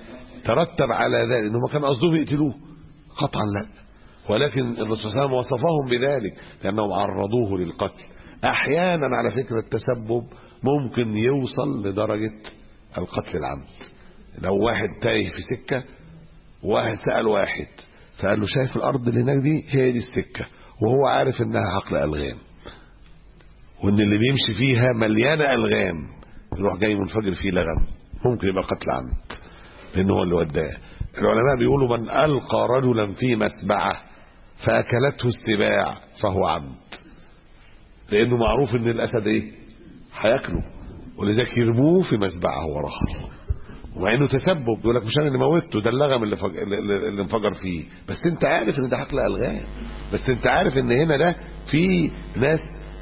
ترتب على ذلك إنهم كان قصدهم يقتلوه قطعا لا، ولكن الرسول صلى الله عليه وسلم وصفهم بذلك لأنهم عرضوه للقتل. أحيانا على فكرة التسبب ممكن يوصل لدرجة القتل العمد. لو واحد تايه في سكة واحد سأل واحد فقال له شايف الأرض اللي هناك دي هي دي السكة، وهو عارف إنها حقل ألغام وإن اللي بيمشي فيها مليانة ألغام، يروح جاي منفجر فيه لغم، ممكن يبقى قتل عمد لأنه هو اللي وداه. العلماء بيقولوا من ألقى رجلا في مسبعة فأكلته السباع فهو عمد، لأنه معروف إن الأسد إيه هياكله، ولذلك يرموه في مسبعه وراها، ومع انه تسبب يقول لك مش انا اللي موتته، ده اللغم اللي, فج... اللي انفجر فيه، بس انت عارف ان ده حقل الغام، بس انت عارف ان هنا ده في ناس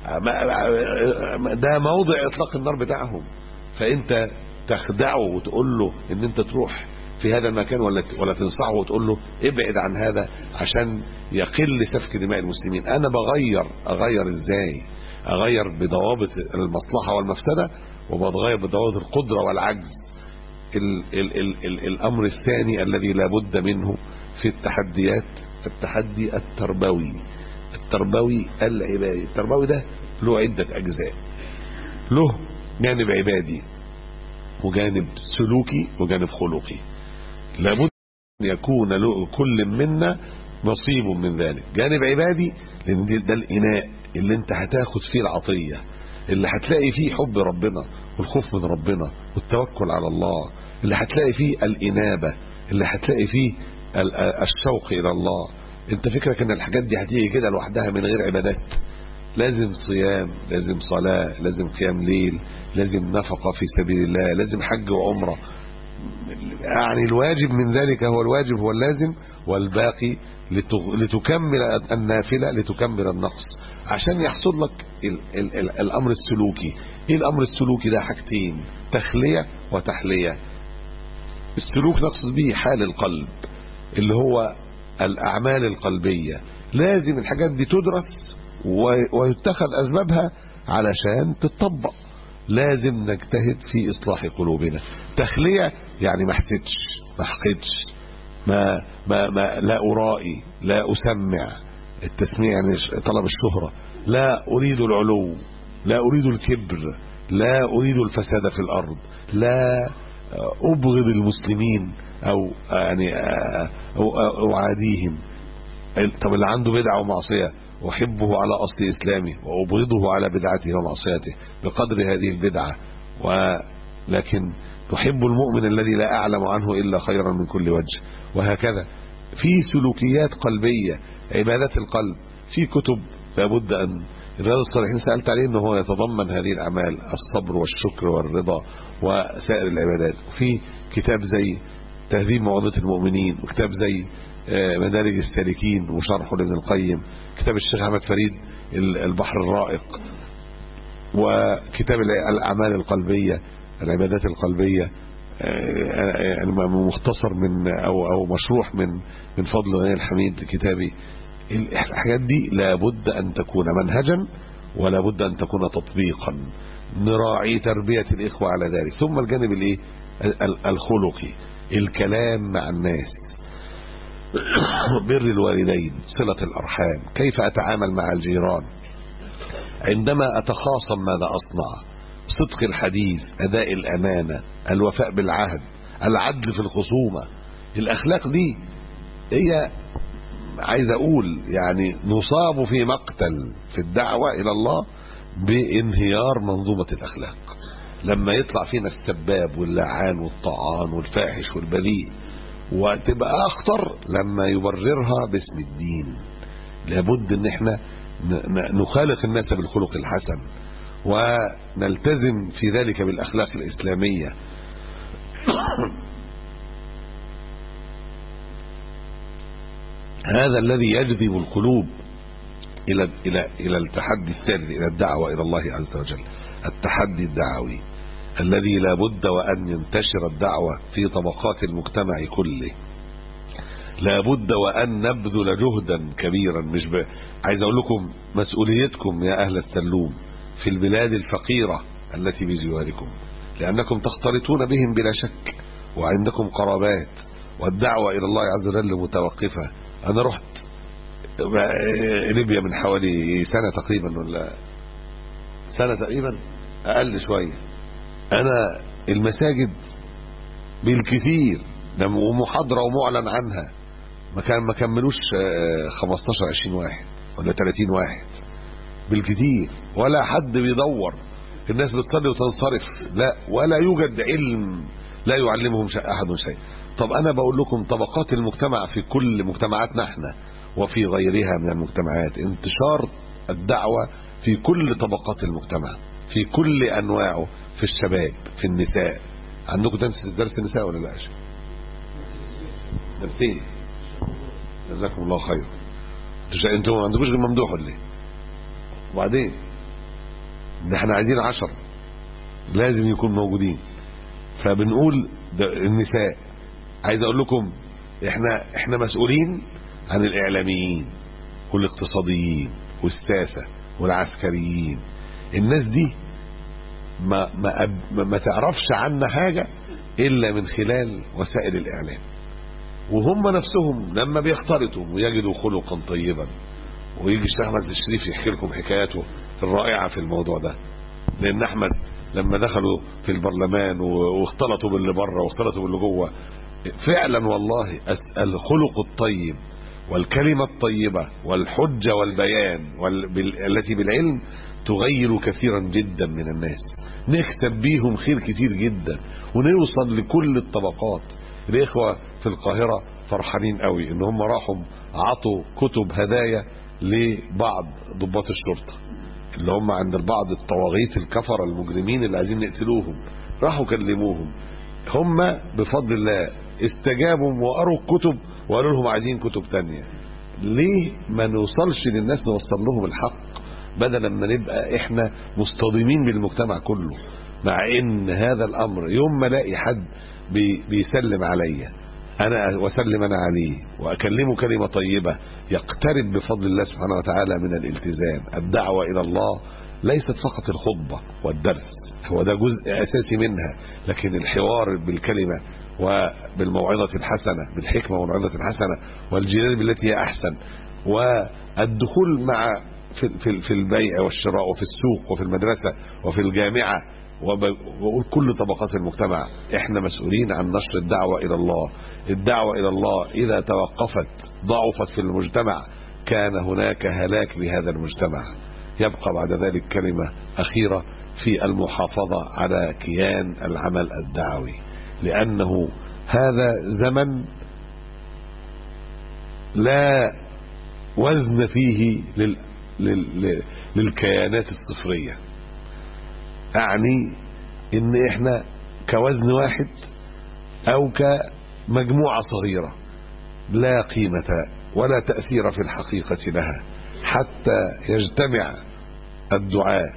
ده موضع اطلاق النار بتاعهم، فانت تخدعه وتقول له ان انت تروح في هذا المكان ولا ولا تنصحه وتقول له ابعد عن هذا عشان يقل سفك دماء المسلمين. انا بغير اغير ازاي؟ اغير بضوابط المصلحه والمفسده، وبتغير بضوابط القدره والعجز. ال ال ال ال الامر الثاني الذي لا بد منه في التحديات التحدي التربوي التربوي العبادي. التربوي ده له عده اجزاء، له جانب عبادي وجانب سلوكي وجانب خلقي، لابد ان يكون له كل منا نصيب من ذلك. جانب عبادي لان ده الاناء اللي انت هتاخد فيه العطيه، اللي هتلاقي فيه حب ربنا والخوف من ربنا والتوكل على الله، اللي هتلاقي فيه الانابه، اللي هتلاقي فيه الشوق الى الله. انت فكرك ان الحاجات دي هتيجي كده لوحدها من غير عبادات؟ لازم صيام، لازم صلاه، لازم قيام ليل، لازم نفقه في سبيل الله، لازم حج وعمره. يعني الواجب من ذلك هو الواجب هو اللازم، والباقي لتكمل النافلة لتكمل النقص عشان يحصل لك ال ال ال الأمر السلوكي. ايه الأمر السلوكي ده؟ حاجتين، تخلية وتحلية. السلوك نقصد به حال القلب اللي هو الأعمال القلبية، لازم الحاجات دي تدرس ويتخذ أسبابها علشان تتطبق. لازم نجتهد في إصلاح قلوبنا. تخلية يعني ما احسدش، ما احقدش، ما, ما, ما لا أرائي، لا أسمع. التسميع يعني طلب الشهرة. لا أريد العلو، لا أريد الكبر، لا أريد الفساد في الأرض، لا أبغض المسلمين أو يعني أعاديهم. طب اللي عنده بدعة ومعصية أحبه على أصل إسلامي وأبغضه على بدعته ومعصيته بقدر هذه البدعة، ولكن تحب المؤمن الذي لا أعلم عنه إلا خيرا من كل وجه. وهكذا في سلوكيات قلبية، عبادات القلب. في كتب لابد أن رياض الصالحين سألت عليه أنه هو يتضمن هذه الأعمال، الصبر والشكر والرضا وسائر العبادات. وفي كتاب زي تهذيب موعظة المؤمنين، وكتاب زي مدارج السالكين وشرحه لابن القيم، كتاب الشيخ أحمد فريد البحر الرائق، وكتاب الأعمال القلبية العبادات القلبية يعني مختصر من أو أو مشروح من من فضل غني الحميد كتابي. الحاجات دي لابد أن تكون منهجا ولابد أن تكون تطبيقا، نراعي تربية الإخوة على ذلك. ثم الجانب الايه الخلقي، الكلام مع الناس، بر الوالدين، صلة الأرحام، كيف أتعامل مع الجيران، عندما أتخاصم ماذا أصنع، صدق الحديث، أداء الأمانة، الوفاء بالعهد، العدل في الخصومة. الأخلاق دي هي عايز أقول يعني نصاب في مقتل في الدعوة إلى الله بانهيار منظومة الأخلاق. لما يطلع فينا السباب واللعان والطعان والفاحش والبذيء، وتبقى أخطر لما يبررها باسم الدين. لابد ان احنا نخالق الناس بالخلق الحسن ونلتزم في ذلك بالأخلاق الإسلامية. هذا الذي يجذب القلوب إلى إلى إلى التحدي الثالث، إلى الدعوة إلى الله عز وجل، التحدي الدعوي الذي لا بد وأن ينتشر الدعوة في طبقات المجتمع كله. لا بد وأن نبذل جهدا كبيرا. مش ب... عايز أقول لكم مسؤوليتكم يا أهل السلوم في البلاد الفقيرة التي بجواركم، لأنكم تختلطون بهم بلا شك وعندكم قرابات، والدعوة إلى الله عز وجل متوقفة. أنا رحت ليبيا من حوالي سنة تقريبا، ولا سنة تقريبا أقل شوية. أنا المساجد بالكثير ده ومحاضرة ومعلن عنها ما كان ما كملوش خمستاشر عشرين واحد ولا تلاتين واحد بالكتير، ولا حد بيدور، الناس بتصلي وتنصرف، لا ولا يوجد علم، لا يعلمهم احد شيء. طب انا بقول لكم طبقات المجتمع في كل مجتمعاتنا احنا وفي غيرها من المجتمعات، انتشار الدعوة في كل طبقات المجتمع في كل انواعه، في الشباب، في النساء. عندكم درس النساء ولا لا؟ درسين، جزاكم الله خير. انتوا ما عندكوش غير ممدوح ولا ايه؟ وبعدين ده احنا عايزين عشر لازم يكون موجودين. فبنقول النساء، عايز اقول لكم احنا احنا مسؤولين عن الاعلاميين والاقتصاديين والساسة والعسكريين. الناس دي ما ما ما تعرفش عنا حاجة الا من خلال وسائل الاعلام، وهم نفسهم لما بيختلطوا ويجدوا خلقا طيبا، ويجي الشيخ احمد الشريف يحكي لكم حكاياته الرائعة في الموضوع ده. لان احمد لما دخلوا في البرلمان واختلطوا باللي بره واختلطوا باللي جوه، فعلا والله الخلق الطيب والكلمة الطيبة والحجة والبيان التي بالعلم تغير كثيرا جدا من الناس، نكسب بيهم خير كتير جدا ونوصل لكل الطبقات. الاخوة في القاهرة فرحانين قوي ان هم راحوا عطوا كتب هدايا لبعض ضباط الشرطة اللي هم عند بعض الطواغيت الكفر المجرمين اللي عايزين نقتلوهم، راحوا كلموهم، هم بفضل الله استجابوا وقروا الكتب وقالوا لهم عايزين كتب تانية. ليه ما نوصلش للناس نوصل لهم الحق بدلا ما نبقى احنا مصطدمين بالمجتمع كله؟ مع ان هذا الامر يوم ما الاقي حد بي بيسلم عليا انا واسلم انا عليه واكلمه كلمة طيبة يقترب بفضل الله سبحانه وتعالى من الالتزام. الدعوة الى الله ليست فقط الخطبة والدرس، هو ده جزء اساسي منها، لكن الحوار بالكلمة وبالموعظة الحسنة، بالحكمة والموعظة الحسنة والجدال بالتي هي احسن، والدخول مع في في البيع والشراء وفي السوق وفي المدرسة وفي الجامعة، وبقول كل طبقات المجتمع احنا مسؤولين عن نشر الدعوة الى الله. الدعوة الى الله اذا توقفت ضعفت في المجتمع، كان هناك هلاك لهذا المجتمع. يبقى بعد ذلك كلمة اخيرة في المحافظة على كيان العمل الدعوي، لانه هذا زمن لا وزن فيه لل... لل... للكيانات الصفرية. اعني ان احنا كوزن واحد او كمجموعة صغيرة لا قيمة ولا تأثير في الحقيقة لها، حتى يجتمع الدعاء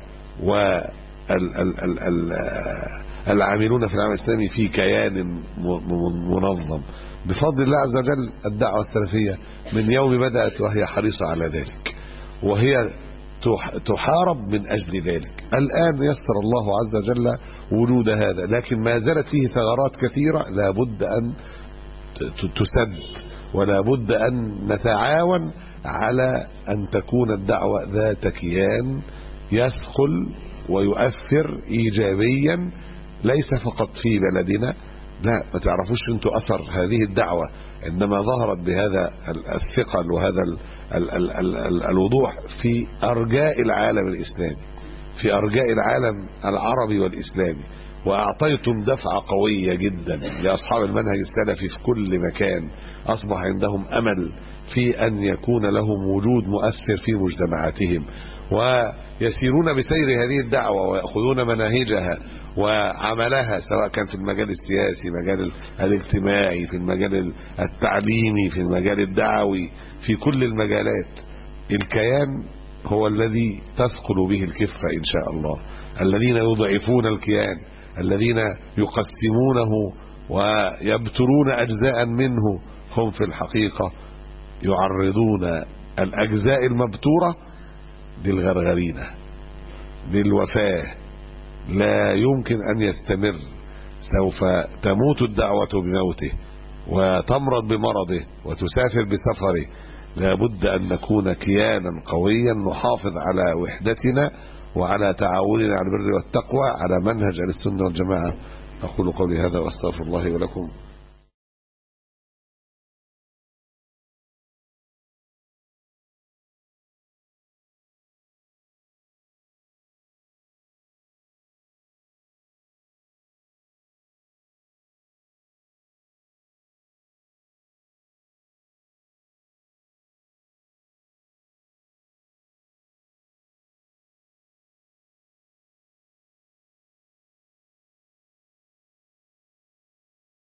والعاملون في العمل الإسلامي في كيان منظم بفضل الله عز وجل. الدعوة السلفية من يوم بدأت وهي حريصة على ذلك، وهي تحارب من أجل ذلك. الآن يسر الله عز وجل وجود هذا، لكن ما زالت فيه ثغرات كثيرة لا بد أن تسد، ولا بد أن نتعاون على أن تكون الدعوة ذات كيان يثقل ويؤثر إيجابيا، ليس فقط في بلدنا. لا، ما تعرفوش انتوا أثر هذه الدعوة عندما ظهرت بهذا الثقل وهذا ال ال ال ال ال الوضوح في أرجاء العالم الإسلامي، في أرجاء العالم العربي والإسلامي، وأعطيتم دفعة قوية جدا لأصحاب المنهج السلفي في كل مكان. أصبح عندهم أمل في أن يكون لهم وجود مؤثر في مجتمعاتهم، ويسيرون بسير هذه الدعوة ويأخذون مناهجها وعملها، سواء كان في المجال السياسي، مجال الاجتماعي، في المجال التعليمي، في المجال الدعوي، في كل المجالات. الكيان هو الذي تثقل به الكفة إن شاء الله. الذين يضعفون الكيان، الذين يقسمونه ويبترون أجزاء منه، هم في الحقيقة يعرضون الأجزاء المبتورة للغرغرينة، للوفاة. لا يمكن أن يستمر، سوف تموت الدعوة بموته وتمرض بمرضه وتسافر بسفره. لا بد أن نكون كيانا قويا نحافظ على وحدتنا وعلى تعاوننا على البر والتقوى على منهج السنة والجماعة. أقول قولي هذا وأستغفر الله ولكم.